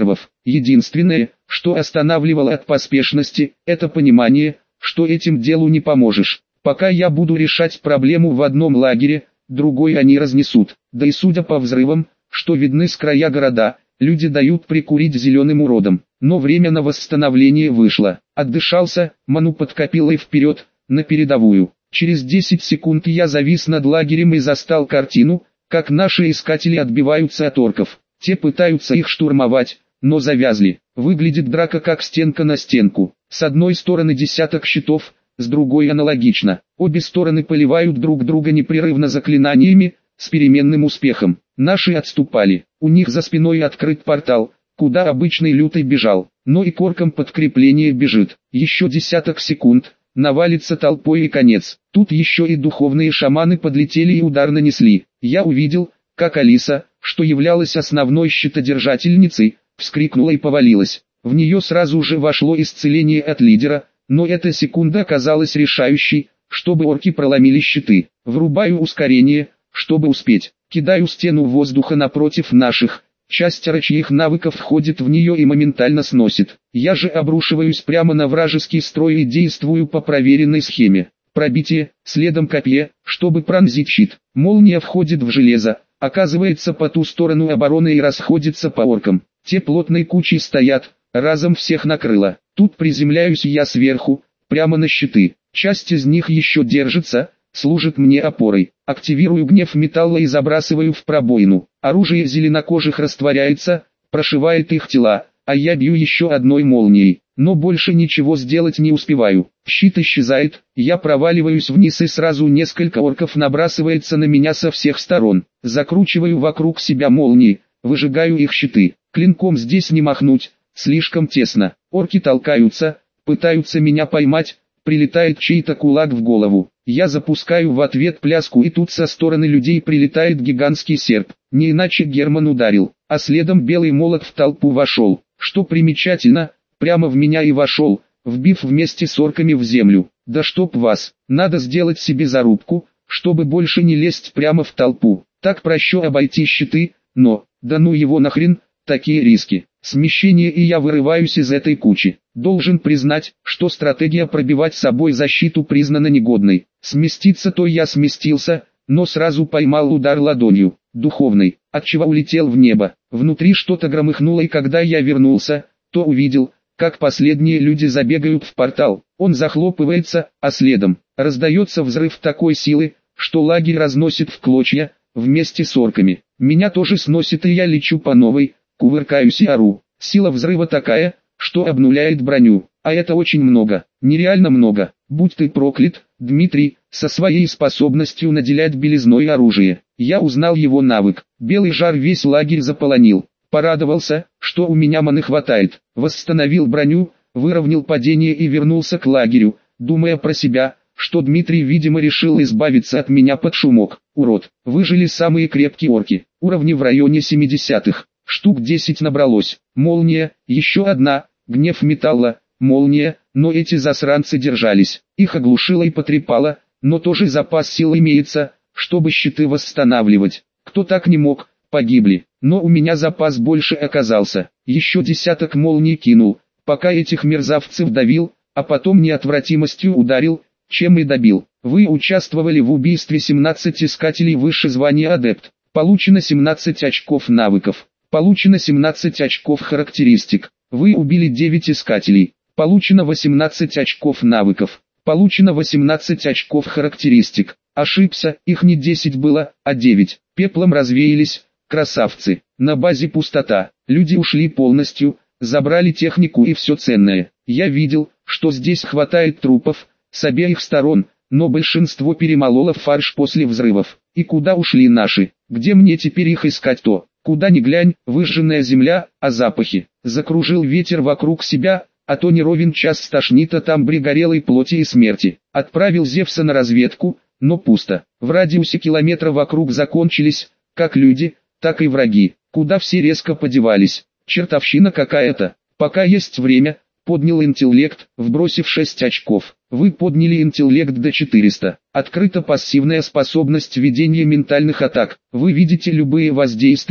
Единственное, что останавливало от поспешности, это понимание, что этим делу не поможешь. Пока я буду решать проблему в одном лагере, другой они разнесут. Да и судя по взрывам, что видны с края города, люди дают прикурить зеленым уродам. Но время на восстановление вышло. Отдышался, ману под копилой вперед, на передовую. Через десять секунд я завис над лагерем и застал картину, как наши искатели отбиваются от орков. Те пытаются их штурмовать, но завязли. Выглядит драка как стенка на стенку. С одной стороны десяток щитов, с другой аналогично. Обе стороны поливают друг друга непрерывно заклинаниями, с переменным успехом. Наши отступали. У них за спиной открыт портал, куда обычный лютый бежал. Но и к оркам подкрепление бежит. Еще десяток секунд, навалится толпой и конец. Тут еще и духовные шаманы подлетели и удар нанесли. Я увидел, как Алиса, что являлась основной щитодержательницей, вскрикнула и повалилась. В нее сразу же вошло исцеление от лидера, но эта секунда оказалась решающей, чтобы орки проломили щиты. Врубаю ускорение, чтобы успеть. Кидаю стену воздуха напротив наших. Часть рычьих навыков входит в нее и моментально сносит. Я же обрушиваюсь прямо на вражеский строй и действую по проверенной схеме. Пробитие, следом копье, чтобы пронзить щит. Молния входит в железо, оказывается по ту сторону обороны и расходится по оркам. Те плотной кучей стоят, разом всех накрыло. Тут приземляюсь я сверху, прямо на щиты. Часть из них еще держится, служит мне опорой. Активирую гнев металла и забрасываю в пробоину. Оружие зеленокожих растворяется, прошивает их тела, а я бью еще одной молнией. Но больше ничего сделать не успеваю. Щит исчезает, я проваливаюсь вниз и сразу несколько орков набрасывается на меня со всех сторон. Закручиваю вокруг себя молнии, выжигаю их щиты. Клинком здесь не махнуть, слишком тесно. Орки толкаются, пытаются меня поймать, прилетает чей-то кулак в голову. Я запускаю в ответ пляску, и тут со стороны людей прилетает гигантский серп. Не иначе Герман ударил, а следом белый молот в толпу вошел. Что примечательно, прямо в меня и вошел, вбив вместе с орками в землю. Да чтоб вас, надо сделать себе зарубку, чтобы больше не лезть прямо в толпу. Так проще обойти щиты, но, да ну его нахрен, такие риски. Смещение, и я вырываюсь из этой кучи. Должен признать, что стратегия пробивать собой защиту признана негодной. Сместиться то я сместился, но сразу поймал удар ладонью, духовный, отчего улетел в небо. Внутри что-то громыхнуло, и когда я вернулся, то увидел, как последние люди забегают в портал. Он захлопывается, а следом раздается взрыв такой силы, что лагерь разносит в клочья, вместе с орками. Меня тоже сносит, и я лечу по новой, кувыркаюсь и ору. Сила взрыва такая, что обнуляет броню, а это очень много, нереально много. Будь ты проклят, Дмитрий, со своей способностью наделять белизной оружие. Я узнал его навык. Белый жар весь лагерь заполонил. Порадовался, что у меня маны хватает. Восстановил броню, выровнял падение и вернулся к лагерю, думая про себя, что Дмитрий, видимо, решил избавиться от меня под шумок. Урод. Выжили самые крепкие орки. Уровни в районе семидесятых. Штук десять набралось. Молния, еще одна, гнев металла, молния, но эти засранцы держались. Их оглушило и потрепало, но тоже запас сил имеется, чтобы щиты восстанавливать. Кто так не мог, погибли. Но у меня запас больше оказался. Еще десяток молний кинул, пока этих мерзавцев давил, а потом неотвратимостью ударил, чем и добил. Вы участвовали в убийстве семнадцати искателей выше звания адепт. Получено семнадцать очков навыков. Получено семнадцать очков характеристик. Вы убили девять искателей. Получено восемнадцать очков навыков. Получено восемнадцать очков характеристик. Ошибся, их не десять было, а девять. Пеплом развеялись, красавцы. На базе пустота. Люди ушли полностью, забрали технику и все ценное. Я видел, что здесь хватает трупов, с обеих сторон, но большинство перемололо в фарш после взрывов. И куда ушли наши? Где мне теперь их искать-то? Куда ни глянь, выжженная земля, а запахи. Закружил ветер вокруг себя, а то не ровен час стошнит, а там пригорелой плоти и смерти. Отправил Зевса на разведку, но пусто. В радиусе километра вокруг закончились, как люди, так и враги. Куда все резко подевались? Чертовщина какая-то. Пока есть время, поднял интеллект, вбросив шесть очков. Вы подняли интеллект до четырёхсот. Открыта пассивная способность ведения ментальных атак. Вы видите любые воздействия,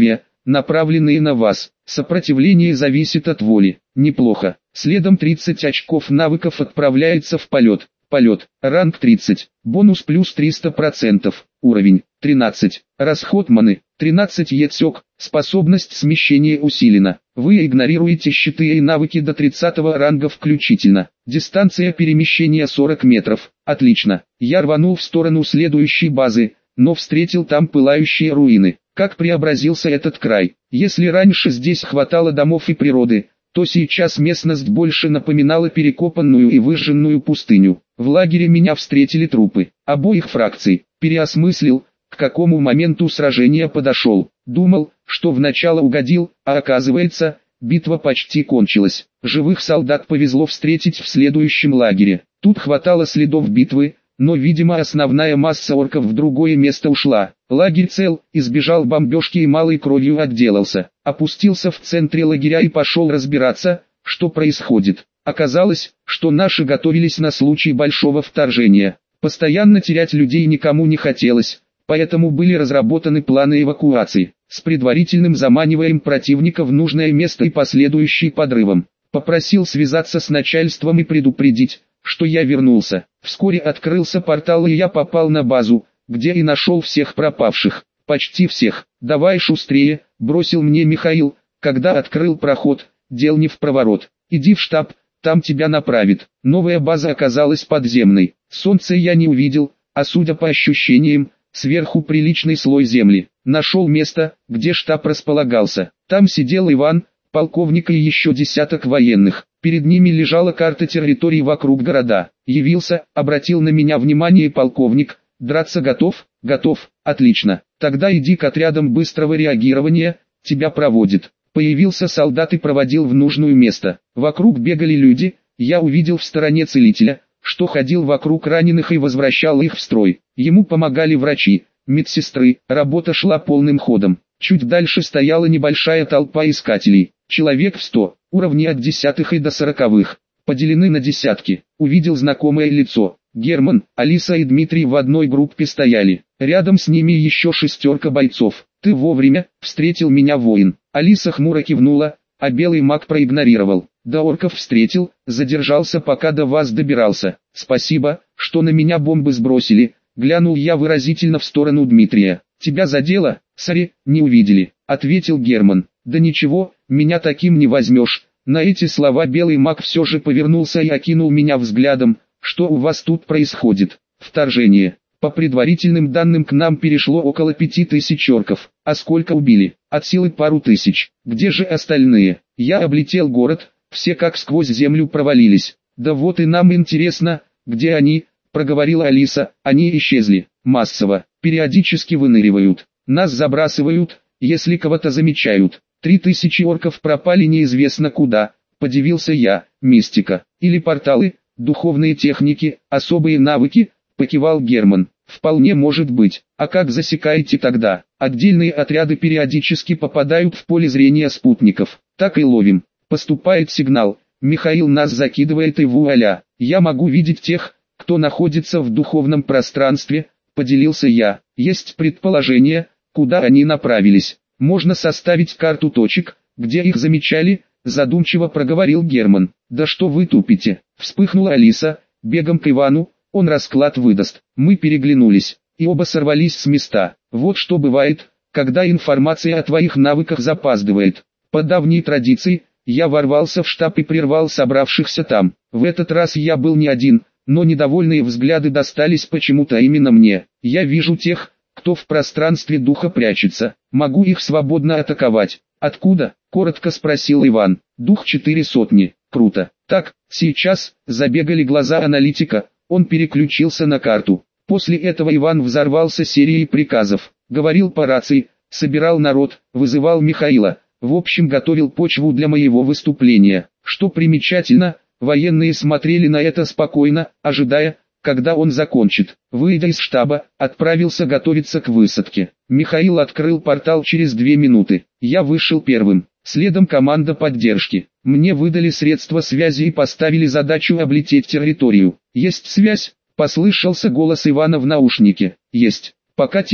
направленные на вас. Сопротивление зависит от воли. Неплохо. Следом тридцать очков навыков отправляется в полет. Полет. Ранг тридцать. Бонус плюс триста процентов. Уровень тринадцать. Расход маны тринадцать ецок. Способность смещения усилена. Вы игнорируете щиты и навыки до тридцатого ранга включительно. Дистанция перемещения сорок метров. Отлично. Я рванул в сторону следующей базы, но встретил там пылающие руины. Как преобразился этот край. Если раньше здесь хватало домов и природы, то сейчас местность больше напоминала перекопанную и выжженную пустыню. В лагере меня встретили трупы обоих фракций. Переосмыслил, к какому моменту сражения подошел. Думал, что в начало угодил, а оказывается, битва почти кончилась. Живых солдат повезло встретить в следующем лагере. Тут хватало следов битвы, но, видимо, основная масса орков в другое место ушла. Лагерь цел, избежал бомбежки и малой кровью отделался. Опустился в центре лагеря и пошел разбираться, что происходит. Оказалось, что наши готовились на случай большого вторжения. Постоянно терять людей никому не хотелось, поэтому были разработаны планы эвакуации, с предварительным заманиванием противника в нужное место и последующим подрывом. Попросил связаться с начальством и предупредить, что я вернулся. Вскоре открылся портал, и я попал на базу, где и нашел всех пропавших. Почти всех. «Давай шустрее», — бросил мне Михаил, когда открыл проход. «Дел не в проворот. Иди в штаб, там тебя направит». Новая база оказалась подземной. Солнца я не увидел, а судя по ощущениям, сверху приличный слой земли. Нашел место, где штаб располагался. Там сидел Иван, полковник и еще десяток военных. Перед ними лежала карта территории вокруг города. Явился, обратил на меня внимание полковник. «Драться готов?» «Готов. Отлично. Тогда иди к отрядам быстрого реагирования, тебя проводит». Появился солдат и проводил в нужное место. Вокруг бегали люди, я увидел в стороне целителя, что ходил вокруг раненых и возвращал их в строй. Ему помогали врачи, медсестры, работа шла полным ходом. Чуть дальше стояла небольшая толпа искателей, человек в сто, уровни от десятых и до сороковых, поделены на десятки. Увидел знакомое лицо. Герман, Алиса и Дмитрий в одной группе стояли. Рядом с ними еще шестерка бойцов. «Ты вовремя», — встретил меня воин. Алиса хмуро кивнула, а белый маг проигнорировал. «До орков встретил, задержался, пока до вас добирался. Спасибо, что на меня бомбы сбросили», — глянул я выразительно в сторону Дмитрия. «Тебя задело?» «Сори, не увидели», — ответил Герман. «Да ничего, меня таким не возьмешь». На эти слова белый маг все же повернулся и окинул меня взглядом. «Что у вас тут происходит?» «Вторжение. По предварительным данным к нам перешло около пяти тысяч орков. А сколько убили? От силы пару тысяч. Где же остальные?» Я облетел город, все как сквозь землю провалились. «Да вот и нам интересно, где они?» — проговорила Алиса. «Они исчезли. Массово. Периодически выныривают. Нас забрасывают, если кого-то замечают. Три тысячи орков пропали неизвестно куда», — подивился я. «Мистика. Или порталы, духовные техники, особые навыки», — покивал Герман. «Вполне может быть. А как засекаете тогда?» «Отдельные отряды периодически попадают в поле зрения спутников. Так и ловим. Поступает сигнал. Михаил нас закидывает и вуаля. Я могу видеть тех, кто находится в духовном пространстве», — поделился я. «Есть предположение, куда они направились. Можно составить карту точек, где их замечали», — задумчиво проговорил Герман. «Да что вы тупите?» — вспыхнула Алиса. «Бегом к Ивану, он расклад выдаст». Мы переглянулись, и оба сорвались с места. «Вот что бывает, когда информация о твоих навыках запаздывает». По давней традиции, я ворвался в штаб и прервал собравшихся там. В этот раз я был не один, но недовольные взгляды достались почему-то именно мне. «Я вижу тех, кто в пространстве духа прячется. Могу их свободно атаковать». «Откуда?» — коротко спросил Иван. «Дух четыре сотни. Круто. Так, сейчас», — забегали глаза аналитика, он переключился на карту. После этого Иван взорвался серией приказов. Говорил по рации, собирал народ, вызывал Михаила. В общем, готовил почву для моего выступления. Что примечательно, военные смотрели на это спокойно, ожидая, когда он закончит. Выйдя из штаба, отправился готовиться к высадке. Михаил открыл портал через две минуты. Я вышел первым. Следом команда поддержки. Мне выдали средства связи и поставили задачу облететь территорию. «Есть связь?» — послышался голос Ивана в наушнике. «Есть. Пока тихо.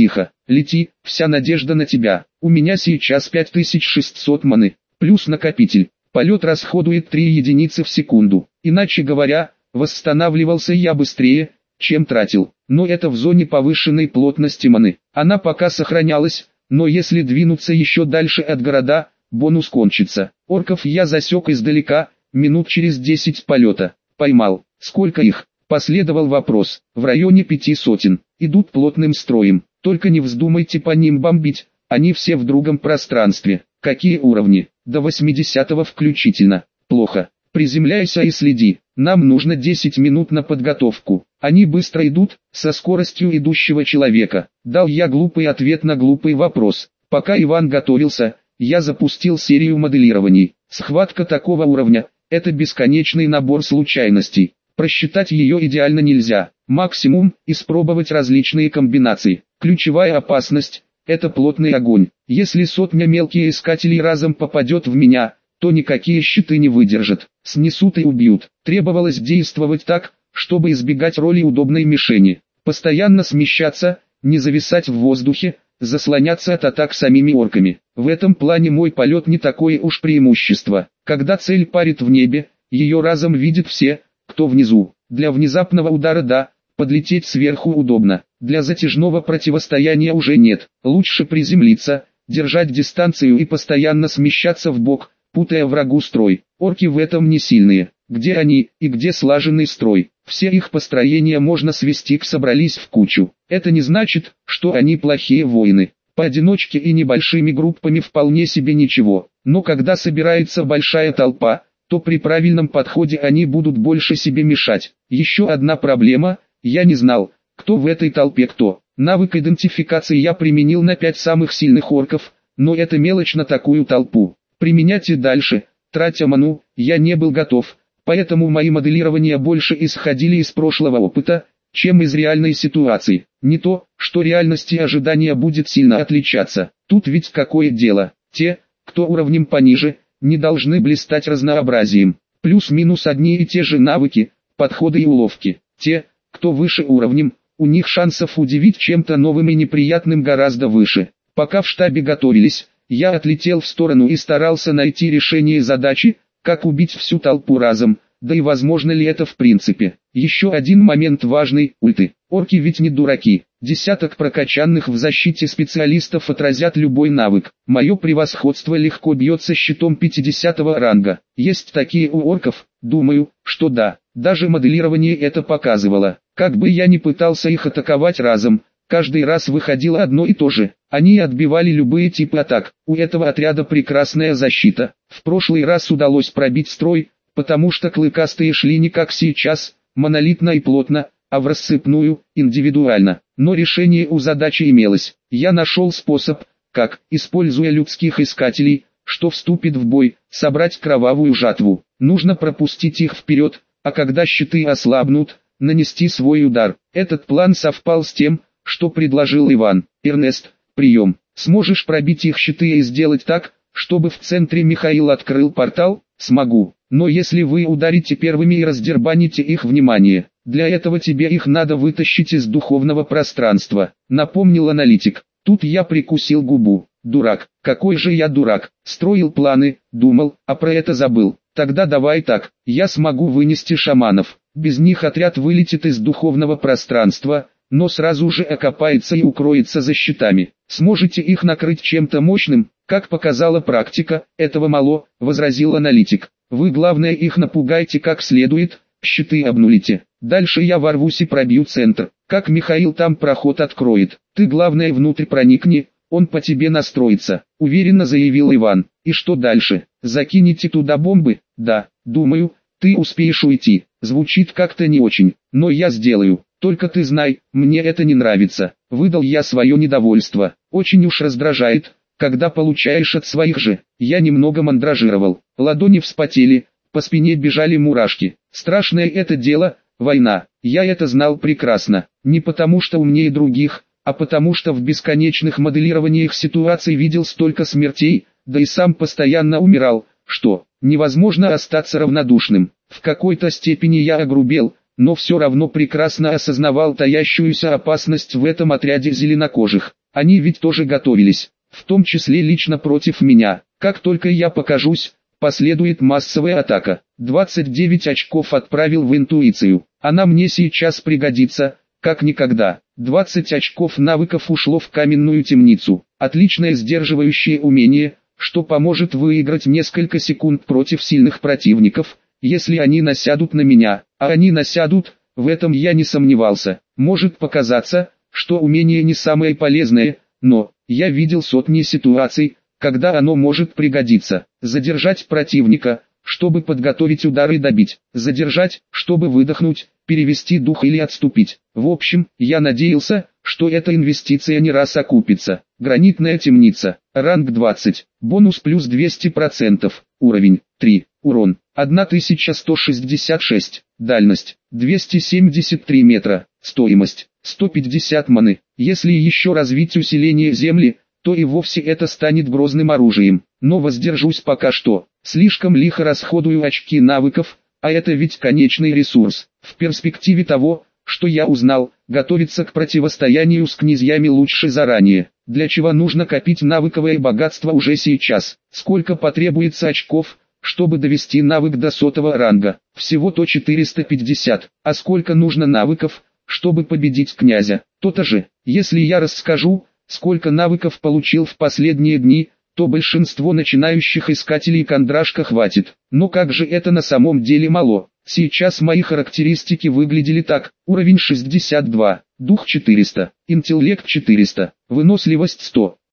лети, вся надежда на тебя. У меня сейчас пять тысяч шестьсот маны, плюс накопитель. Полет расходует три единицы в секунду. Иначе говоря, восстанавливался я быстрее, чем тратил. Но это в зоне повышенной плотности маны. Она пока сохранялась, но если двинуться еще дальше от города, бонус кончится. Орков я засек издалека, минут через десять полета. Поймал. Сколько их? Последовал вопрос. В районе пяти сотен. Идут плотным строем. Только не вздумайте по ним бомбить. Они все в другом пространстве. Какие уровни? До восьмидесятого включительно. Плохо. Приземляйся и следи. Нам нужно десять минут на подготовку. Они быстро идут, со скоростью идущего человека. Дал я глупый ответ на глупый вопрос. Пока Иван готовился, я запустил серию моделирований. Схватка такого уровня – это бесконечный набор случайностей. Просчитать ее идеально нельзя. Максимум – испробовать различные комбинации. Ключевая опасность – это плотный огонь. Если сотня мелких искателей разом попадет в меня, то никакие щиты не выдержат. Снесут и убьют. Требовалось действовать так, чтобы избегать роли удобной мишени. Постоянно смещаться, не зависать в воздухе, заслоняться от атак самими орками. В этом плане мой полет не такое уж преимущество. Когда цель парит в небе, ее разом видят все, кто внизу. Для внезапного удара да, подлететь сверху удобно. Для затяжного противостояния уже нет. Лучше приземлиться, держать дистанцию и постоянно смещаться в бок, путая врагу строй. Орки в этом не сильные. Где они и где слаженный строй? Все их построения можно свести к собрались в кучу. Это не значит, что они плохие воины. Поодиночке и небольшими группами вполне себе ничего. Но когда собирается большая толпа, то при правильном подходе они будут больше себе мешать. Еще одна проблема, я не знал, кто в этой толпе кто. Навык идентификации я применил на пять самых сильных орков, но это мелочь на такую толпу. Применять и дальше, тратя ману, я не был готов, поэтому мои моделирования больше исходили из прошлого опыта, чем из реальной ситуации. Не то, что реальность и ожидания будет сильно отличаться. Тут ведь какое дело, те, кто уровнем пониже, не должны блистать разнообразием. Плюс-минус одни и те же навыки, подходы и уловки. Те, кто выше уровнем, у них шансов удивить чем-то новым и неприятным гораздо выше. Пока в штабе готовились, я отлетел в сторону и старался найти решение задачи, как убить всю толпу разом, да и возможно ли это в принципе. Еще один момент важный – ульты. Орки ведь не дураки. Десяток прокачанных в защите специалистов отразят любой навык. Мое превосходство легко бьется щитом пятидесятого ранга. Есть такие у орков? Думаю, что да. Даже моделирование это показывало. Как бы я ни пытался их атаковать разом, каждый раз выходило одно и то же. Они отбивали любые типы атак. У этого отряда прекрасная защита. В прошлый раз удалось пробить строй, потому что клыкастые шли не как сейчас, монолитно и плотно, а в рассыпную, индивидуально. Но решение у задачи имелось. Я нашел способ, как, используя людских искателей, что вступит в бой, собрать кровавую жатву. Нужно пропустить их вперед, а когда щиты ослабнут, нанести свой удар. Этот план совпал с тем, что предложил Иван. Эрнест, прием. Сможешь пробить их щиты и сделать так, чтобы в центре Михаил открыл портал? Смогу. Но если вы ударите первыми и раздербаните их внимание, для этого тебе их надо вытащить из духовного пространства, напомнил аналитик. Тут я прикусил губу. Дурак, какой же я дурак. Строил планы, думал, а про это забыл. Тогда давай так, я смогу вынести шаманов. Без них отряд вылетит из духовного пространства, но сразу же окопается и укроется за щитами. Сможете их накрыть чем-то мощным? Как показала практика, этого мало, возразил аналитик. Вы главное их напугайте как следует, щиты обнулите. Дальше я ворвусь и пробью центр. Как Михаил там проход откроет. Ты главное внутрь проникни, он по тебе настроится, уверенно заявил Иван. И что дальше? Закинете туда бомбы? Да, думаю, ты успеешь уйти. Звучит как-то не очень, но я сделаю. Только ты знай, мне это не нравится. Выдал я свое недовольство. Очень уж раздражает, когда получаешь от своих же. Я немного мандражировал. Ладони вспотели, по спине бежали мурашки. Страшное это дело, война. Я это знал прекрасно. Не потому что умнее других, а потому что в бесконечных моделированиях ситуаций видел столько смертей, да и сам постоянно умирал, что невозможно остаться равнодушным. В какой-то степени я огрубел, но все равно прекрасно осознавал таящуюся опасность в этом отряде зеленокожих. Они ведь тоже готовились, в том числе лично против меня. Как только я покажусь, последует массовая атака. двадцать девять очков отправил в интуицию. Она мне сейчас пригодится, как никогда. двадцать очков навыков ушло в каменную темницу. Отличное сдерживающее умение, что поможет выиграть несколько секунд против сильных противников, если они насядут на меня. А они насядут, в этом я не сомневался. Может показаться, что умение не самое полезное, но я видел сотни ситуаций, когда оно может пригодиться. Задержать противника, чтобы подготовить удар и добить. Задержать, чтобы выдохнуть, перевести дух или отступить. В общем, я надеялся, что эта инвестиция не раз окупится. Гранитная темница. Ранг двадцать. Бонус плюс двести процентов. Уровень три. Урон тысяча сто шестьдесят шесть. Дальность двести семьдесят три метра. Стоимость сто пятьдесят маны. Если еще развить усиление земли, то и вовсе это станет грозным оружием. Но воздержусь пока что. Слишком лихо расходую очки навыков, а это ведь конечный ресурс. В перспективе того, что я узнал, готовиться к противостоянию с князьями лучше заранее. Для чего нужно копить навыковое богатство уже сейчас? Сколько потребуется очков, чтобы довести навык до сотого ранга? Всего-то четыреста пятьдесят. А сколько нужно навыков, чтобы победить князя? То-то же. Если я расскажу, сколько навыков получил в последние дни, то большинство начинающих искателей кондрашка хватит. Но как же это на самом деле мало? Сейчас мои характеристики выглядели так: уровень шестьдесят два, дух четыреста, интеллект четыреста, выносливость сто,